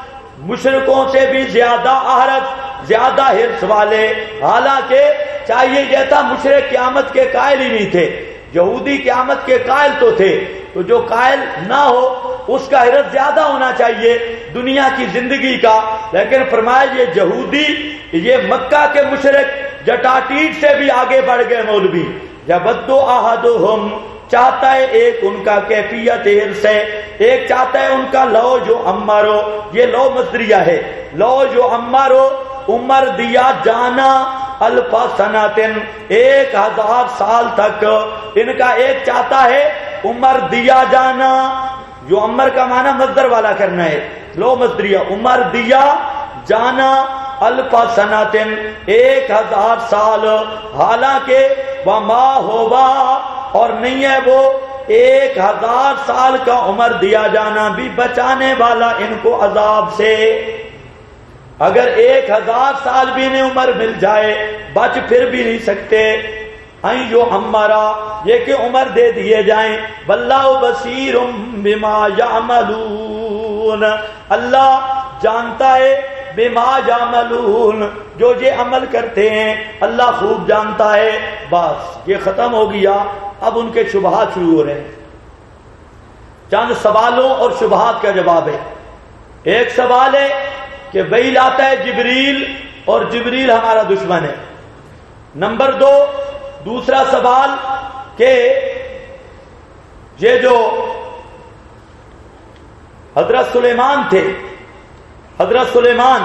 مشرکوں سے بھی زیادہ احرص، زیادہ حرص والے. حالانکہ چاہیے یہ تھا مشرک قیامت کے قائل ہی نہیں تھے، یہودی قیامت کے قائل تو تھے، تو جو قائل نہ ہو اس کا حرص زیادہ ہونا چاہیے دنیا کی زندگی کا. لیکن فرمایا یہ یہودی، یہ مکہ کے مشرک جٹاٹیٹ سے بھی آگے بڑھ گئے مولوی. یبدو احدہم، چاہتا ہے ایک ان کا کیفیت حرص ہے، ایک چاہتا ہے ان کا لو جو عمرو، یہ لو مصدریہ ہے، لو جو عمرو، عمر دیا جانا الفا سنتن، 1000 سال تک. ان کا ایک چاہتا ہے عمر دیا جانا، جو عمر کا معنی مصدر والا کرنا ہے، لو مصدریہ، عمر دیا جانا الفا سنتن، 1000 سال. حالانکہ وما ہوا، اور نہیں ہے وہ 1000 سال کا عمر دیا جانا بھی بچانے والا ان کو عذاب سے. اگر 1000 سال بھی انہیں عمر مل جائے بچ پھر بھی نہیں سکتے. این جو ہمارا یہ کہ عمر دے دیے جائیں. واللہ بصیر بما یعملون، اللہ جانتا ہے بما یعملون، جو یہ عمل کرتے ہیں اللہ خوب جانتا ہے. بس یہ ختم ہو گیا. اب ان کے شبہات شروع ہو رہے ہیں. چند سوالوں اور شبہات کا جواب ہے. ایک سوال ہے کہ وہی لاتا ہے جبریل اور جبریل ہمارا دشمن ہے. نمبر 2 دوسرا سوال کہ یہ جو حضرت سلیمان تھے، حضرت سلیمان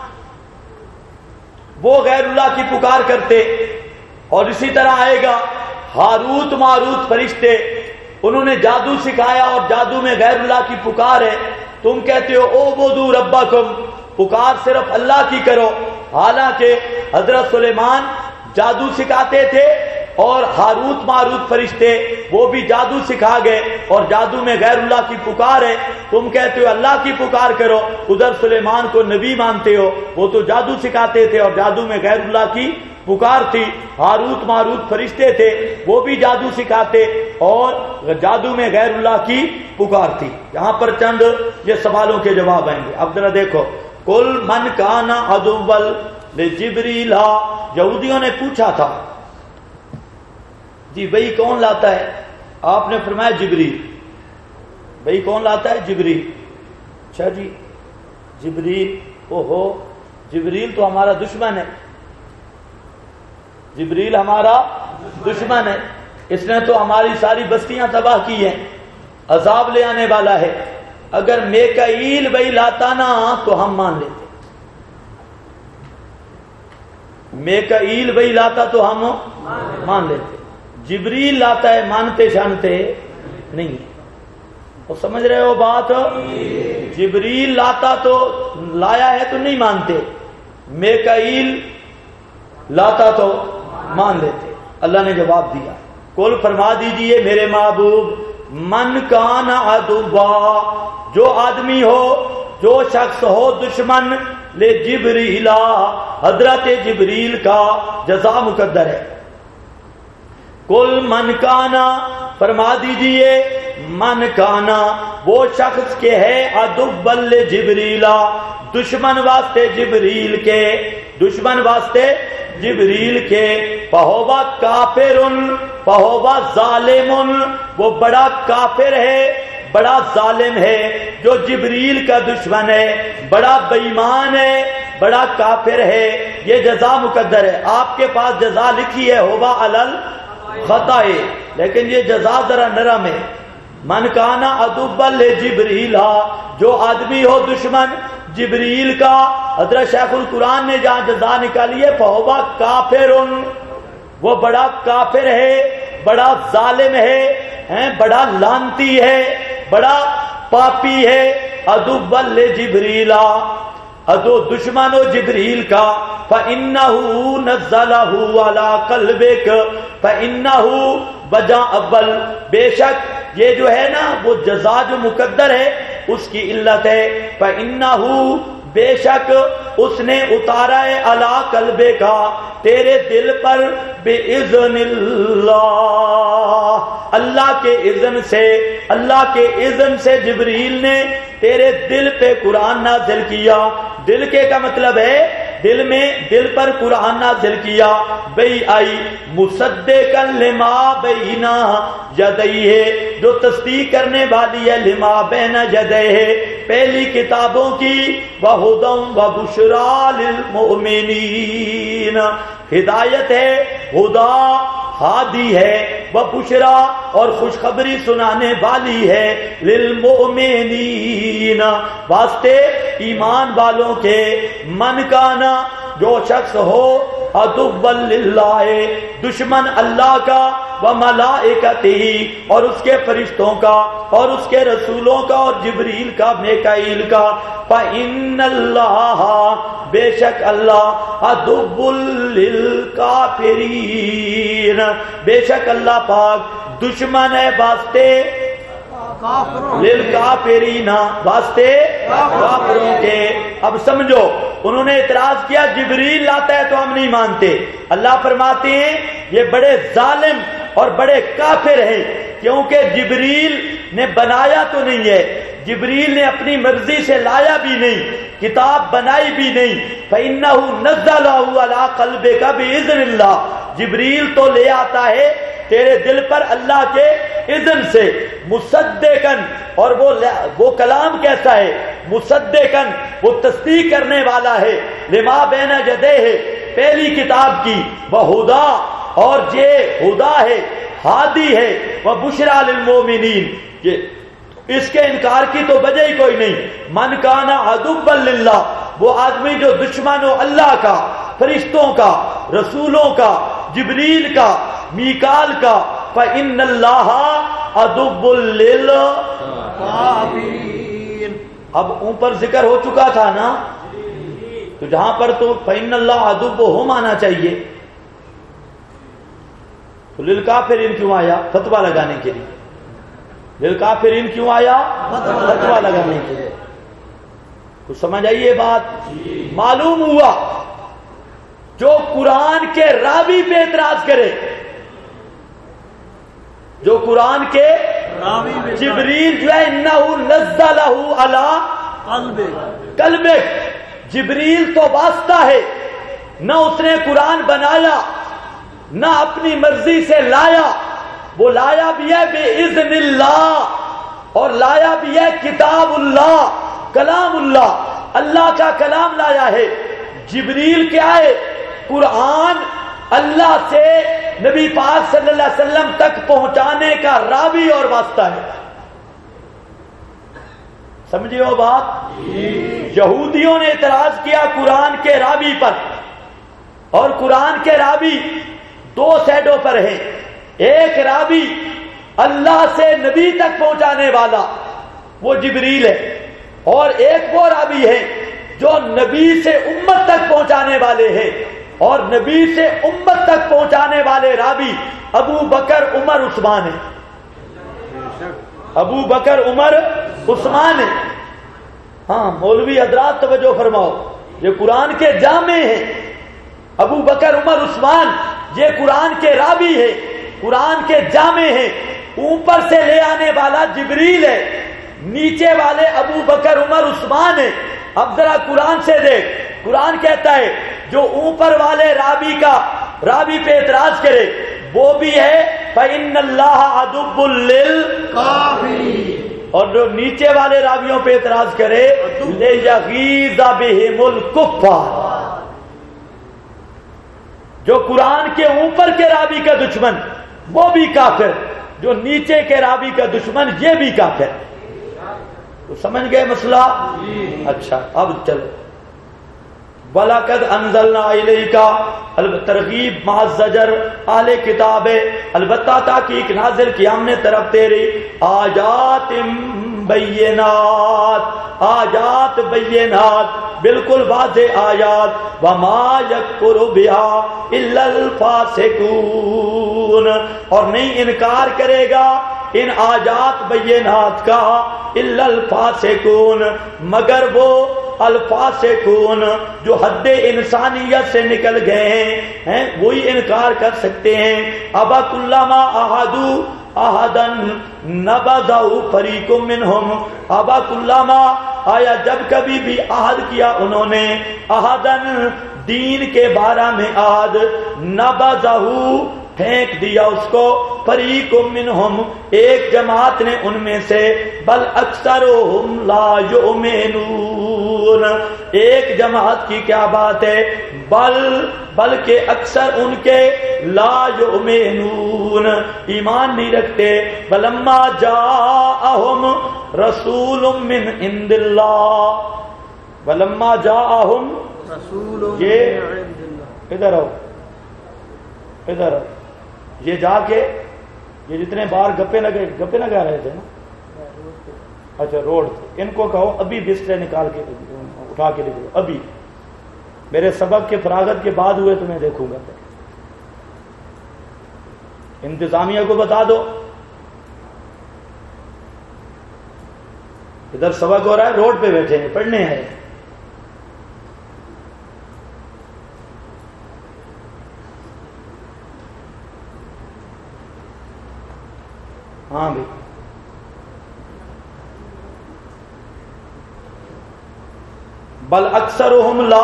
وہ غیر اللہ کی پکار کرتے، اور اسی طرح آئے گا ہاروت ماروت فرشتے، انہوں نے جادو سکھایا اور جادو میں غیر اللہ کی پکار ہے. تم کہتے ہو او بدو ربکم، پکار صرف اللہ کی کرو. حالانکہ حضرت سلیمان جادو سکھاتے تھے اور ہاروت ماروت فرشتے وہ بھی جادو سکھا گئے اور جادو میں غیر اللہ کی پکار ہے. تم کہتے ہو اللہ کی پکار کرو، ادھر سلیمان کو نبی مانتے ہو، وہ تو جادو سکھاتے تھے اور جادو میں غیر اللہ کی پکار تھی. ہاروت ماروت فرشتے تھے وہ بھی جادو سکھاتے اور جادو میں غیر اللہ کی پکار تھی. یہاں پر چند یہ سوالوں کے جواب آئیں گے. اب ذرا دیکھو، کل من کان عدوا لجبریل، یہودیوں نے پوچھا تھا جی وہی کون لاتا ہے؟ آپ نے فرمایا جبریل. وہی کون لاتا ہے؟ جبریل. اچھا جی جبریل، اوہو جبریل تو ہمارا دشمن ہے، جبریل ہمارا دشمن ہے، اس نے تو ہماری ساری بستیاں تباہ کی ہیں، عذاب لے آنے والا ہے. اگر میکائیل وہی لاتا نا تو ہم مان لیتے، میکائیل وہی لاتا تو ہم مان لیتے. جبریل لاتا ہے مانتے شانتے نہیں. وہ سمجھ رہے ہو بات؟ جبریل لاتا تو لایا ہے تو نہیں مانتے، میکائیل لاتا تو مان لیتے. اللہ نے جواب دیا، قل فرما دیجئے میرے محبوب، من کان عدوا، جو آدمی ہو، جو شخص ہو دشمن، لے جبریل، حضرت جبریل کا جزا مقدر ہے. قل من کانا، فرما دیجئے من کانا، وہ شخص کے ہے عدوا لجبریل، دشمن واسطے جبریل کے، دشمن واسطے جبریل کے، فہوا کافر، فہوا ظالم، وہ بڑا کافر ہے، بڑا ظالم ہے جو جبریل کا دشمن ہے، بڑا بے ایمان ہے، بڑا کافر ہے. یہ جزا مقدر ہے. آپ کے پاس جزا لکھی ہے ہوبا علل خطا، لیکن یہ جزا ذرا نرم ہے. من کانا عدوا لجبریل، جو آدمی ہو دشمن جبریل کا. حضرت شیخ القرآن نے جہاں جزا نکالی ہے فہوا کافر، وہ بڑا کافر ہے، بڑا ظالم ہے، بڑا لعنتی ہے، بڑا پاپی ہے. عدوا لجبریل، ادو دشمن و جبریل کا. فإنہ نزلہ علی قلبک، فإنہ وجہ اول، بے شک یہ جو ہے نا وہ جزا جو مقدر ہے اس کی علت ہے. فإنہ، بے شک اس نے اتارا ہے علی قلبے کا، تیرے دل پر، بِإِذْنِ اللہ، اللہ اللہ کے اذن سے جبریل نے تیرے دل پہ قرآن نازل کیا. دل کے کا مطلب ہے دل پر قرآن نازل کیا. بئی آئی مصدقا لما بینا یدیہ، جو تصدیق کرنے والی ہے لما بین یدیہ، پہلی کتابوں کی. وہدی وبشریٰ للمؤمنین، ہدایت ہے، ہدا ہادی ہے، وبشریٰ اور خوشخبری سنانے والی ہے، للمؤمنین واسطے ایمان والوں کے. من کانا، جو شخص ہو عدوا للہ، دشمن اللہ کا، وملائکتہ اور اس کے فرشتوں کا اور اس کے رسولوں کا اور جبریل کا میکائیل کا. فإن اللہ، بے شک اللہ، عدو للکافرین، بے شک اللہ پاک دشمن ہے واسطے للکافرین، واسطے کافروں کے. اب سمجھو، انہوں نے اعتراض کیا جبریل لاتا ہے تو ہم نہیں مانتے. اللہ فرماتے ہیں یہ بڑے ظالم اور بڑے کافر ہیں، کیونکہ جبریل نے بنایا تو نہیں ہے، جبریل نے اپنی مرضی سے لایا بھی نہیں، کتاب بنائی بھی نہیں. فإنہ نزلہ علی قلبک بإذن اللہ، جبریل تو لے آتا ہے تیرے دل پر اللہ کے اذن سے. مصدقاً، اور وہ کلام کیسا ہے؟ مصدقاً، وہ تصدیق کرنے والا ہے، لما بین یدیہ، پہلی کتاب کی. وہدا، اور یہ ہدا ہے، ہادی ہے. وبشریٰ للمؤمنین، اس کے انکار کی تو وجہ ہی کوئی نہیں. من کانا عدوا للہ، وہ آدمی جو دشمن ہو اللہ کا، فرشتوں کا، رسولوں کا، جبریل کا، میکال کا. فإن اللہ عدو للکافرین. اب اوپر ذکر ہو چکا تھا نا، تو جہاں پر تو فإن اللہ عدوہم آنا چاہیے، تو للکافرین کیوں آیا؟ فتویٰ لگانے کے لیے. للکافرین کیوں آیا؟ فتویٰ لگانے کے لیے. تو سمجھ آئیے بات. معلوم ہوا جو قرآن کے راوی پہ اعتراض کرے، جو قرآن کے جبریل جو ہے انہ نزلہ علی قلبک، جبریل تو واسطہ ہے، نہ اس نے قرآن بنایا نہ اپنی مرضی سے لایا. وہ لایا بھی ہے بِإِذْنِ اللہ، اور لایا بھی ہے کتاب اللہ، کلام اللہ، اللہ کا کلام لایا ہے. جبریل کیا ہے؟ قرآن اللہ سے نبی پاک صلی اللہ علیہ وسلم تک پہنچانے کا راوی اور واسطہ ہے. سمجھے ہو بات؟ یہودیوں نے اعتراض کیا قرآن کے راوی پر، اور قرآن کے راوی دو سیڈوں پر ہیں. ایک راوی اللہ سے نبی تک پہنچانے والا، وہ جبریل ہے، اور ایک وہ راوی ہے جو نبی سے امت تک پہنچانے والے ہیں. اور نبی سے امت تک پہنچانے والے راوی ابو بکر عمر عثمان ہیں. ابو بکر عمر عثمان ہیں. ہاں مولوی حضرات توجہ فرماؤ، یہ قرآن کے جامع ہیں. ابو بکر عمر عثمان یہ قرآن کے راوی ہے، قرآن کے جامع ہیں. اوپر سے لے آنے والا جبریل ہے، نیچے والے ابو بکر عمر عثمان ہیں. اب ذرا قرآن سے دیکھ، قرآن کہتا ہے جو اوپر والے راوی پہ اعتراض کرے وہ بھی ہے فإن اللہ عدو للکافرین، اور جو نیچے والے راویوں پہ اعتراض کرے لیغیظ بہم الکفار. جو قرآن کے اوپر کے راوی کا دشمن وہ بھی کافر، جو نیچے کے راوی کا دشمن یہ بھی کافر. تو سمجھ گئے مسئلہ؟ اچھا اب چلو. وَلَقَدْ أَنزَلْنَا إِلَيْكَ، ترغیب مع الزجر، اہل کتاب ہے، البتہ تحقیق نازل کی ہم نے طرف تیری آیات بینات، آیات بینات بالکل واضح آیات. وَمَا يَكْفُرُ بِهَا إِلَّا الْفَاسِقُونَ، اور نہیں انکار کرے گا ان آیات بینات کا الا الفاسقون، مگر وہ الفاسقون جو حد انسانیت سے نکل گئے ہیں وہی انکار کر سکتے ہیں. ابا کلما احدو احدن نبذہ فریق منہم ابا کلما آیا جب کبھی بھی عہد کیا انہوں نے احدن دین کے بارے میں عہد نبذہ پھینک دیا اس کو فریق منہم ایک جماعت نے ان میں سے بل اکثرہم لا یؤمنون ایک جماعت کی کیا بات ہے بلکہ اکثر ان کے لا یؤمنون ایمان نہیں رکھتے فلما جاءہم رسول من عند اللہ فلما جاءہم رسول یہ ادھر آؤ ادھر آؤ یہ جا کے یہ جتنے بار گپے نہ گا رہے تھے نا اچھا روڈ تھے ان کو کہو ابھی بسترے نکال کے اٹھا کے نکلو ابھی میرے سبق کے فراغت کے بعد ہوئے تو میں دیکھوں گا انتظامیہ کو بتا دو ادھر سبق ہو رہا ہے روڈ پہ بیٹھے ہیں پڑھنے ہیں ہاں بھائی بل اکثرہم لا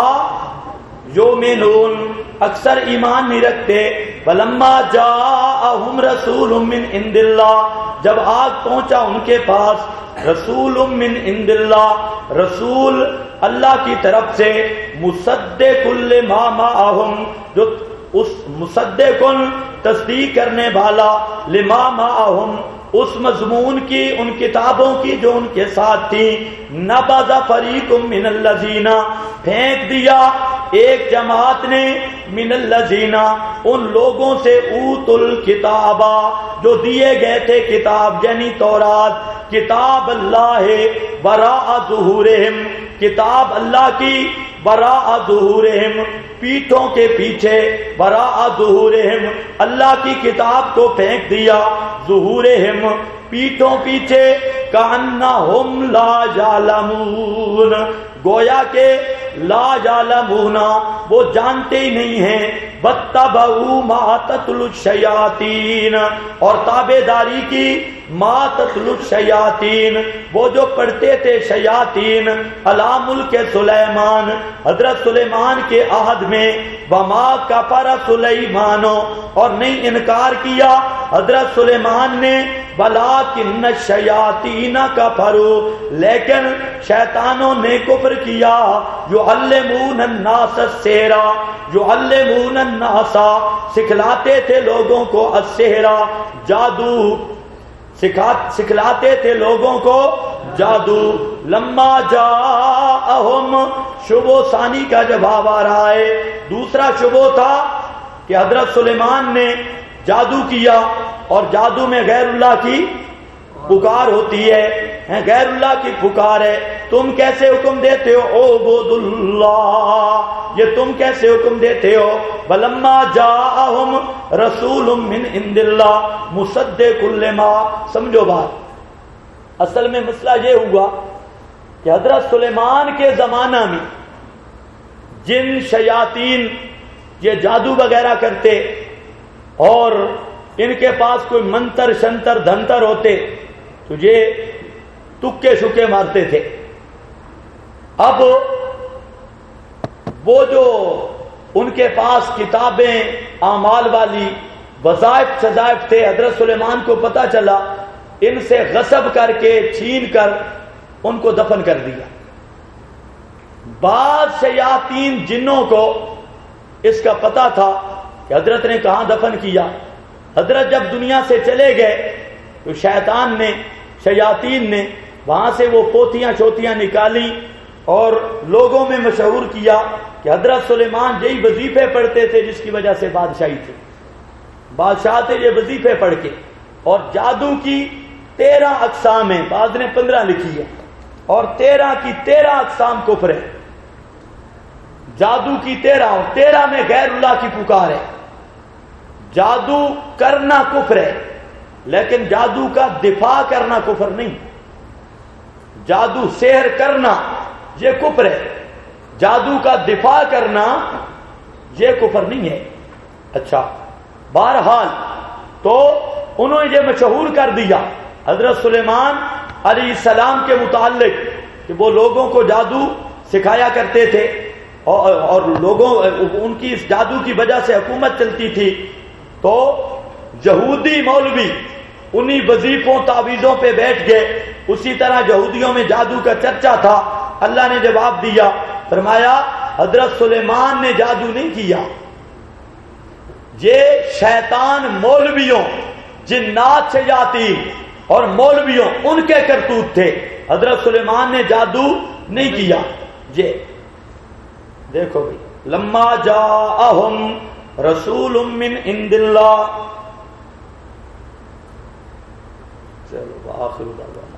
یؤمنون اکثر ایمان نہیں رکھتے فلما جاءہم رسول من عند اللہ جب آگ پہنچا ان کے پاس رسول من عند اللہ رسول اللہ کی طرف سے مصدق لما معہم جو اس مصدق تصدیق کرنے والا لما معہم اس مضمون کی ان کتابوں کی جو ان کے ساتھ تھی نبذ فریق من الذین پھینک دیا ایک جماعت نے من الذین ان لوگوں سے اوت الکتابہ جو دیے گئے تھے کتاب یعنی تورات کتاب اللہ وراء ظہورہم کتاب اللہ کی وراء ظہورہم پیٹھوں کے پیچھے وراء ظہورہم اللہ کی کتاب کو پھینک دیا ظہورہم پیٹھوں پیچھے کأنہم لا یعلمون گویا کہ لا یعلمون وہ جانتے ہی نہیں ہیں واتبعوا ما تتلو الشیاطین اور تابعداری کی ما تتلو الشیاطین وہ جو پڑھتے تھے شیاطین علی ملک سلیمان حضرت سلیمان کے عہد میں وما کفر سلیمان اور نہیں انکار کیا حضرت سلیمان نے ولکن الشیاطین کفروا لیکن شیطانوں نے کفر کیا یعلمون الناس السحر یعلمون الناس سکھلاتے تھے لوگوں کو السحر جادو سکھلاتے تھے لوگوں کو جادو لما جاءہم شبہ ثانی کا جواب آ رہا ہے دوسرا شبہ تھا کہ حضرت سلیمان نے جادو کیا اور جادو میں غیر اللہ کی پکار ہوتی ہے غیر اللہ کی پکار ہے تم کیسے حکم دیتے ہو عبد اللہ یہ تم کیسے حکم دیتے ہو ولما جاءہم رسول من عند اللہ مصدق لما سمجھو بات اصل میں مسئلہ یہ ہوا کہ حضرت سلیمان کے زمانہ میں جن شیاطین یہ جادو وغیرہ کرتے اور ان کے پاس کوئی منتر شنتر دھنتر ہوتے تو یہ تکے شکے مارتے تھے اب وہ جو ان کے پاس کتابیں اعمال والی وظائف سزائف تھے حضرت سلیمان کو پتہ چلا ان سے غصب کر کے چھین کر ان کو دفن کر دیا بعض شیاطین جنوں کو اس کا پتہ تھا کہ حضرت نے کہاں دفن کیا حضرت جب دنیا سے چلے گئے تو شیاطین نے وہاں سے وہ پوتیاں شوتیاں نکالی اور لوگوں میں مشہور کیا کہ حضرت سلیمان یہی وظیفے پڑھتے تھے جس کی وجہ سے بادشاہی تھی بادشاہ تھے یہ وظیفے پڑھ کے اور جادو کی 13 اقسام ہیں بعض نے 15 لکھی ہے اور 13 کی 13 اقسام کفر ہے جادو کی 13 اور 13 میں غیر اللہ کی پکار ہے جادو کرنا کفر ہے لیکن جادو کا دفاع کرنا کفر نہیں جادو سحر کرنا یہ کفر ہے جادو کا دفاع کرنا یہ کفر نہیں ہے اچھا بہرحال تو انہوں نے یہ مشہور کر دیا حضرت سلیمان علیہ السلام کے متعلق کہ وہ لوگوں کو جادو سکھایا کرتے تھے اور لوگوں ان کی اس جادو کی وجہ سے حکومت چلتی تھی. تو یہودی مولوی انہی وظیفوں تعویذوں پہ بیٹھ گئے. اسی طرح یہودیوں میں جادو کا چرچا تھا. اللہ نے جواب دیا, فرمایا حضرت سلیمان نے جادو نہیں کیا, یہ شیطان مولویوں, جنات شیاطین اور مولویوں ان کے کرتوت تھے. حضرت سلیمان نے جادو نہیں کیا. یہ دیکھو بھائی, لما جاءہم رسول من عند اللہ. چلو آخر دعوانا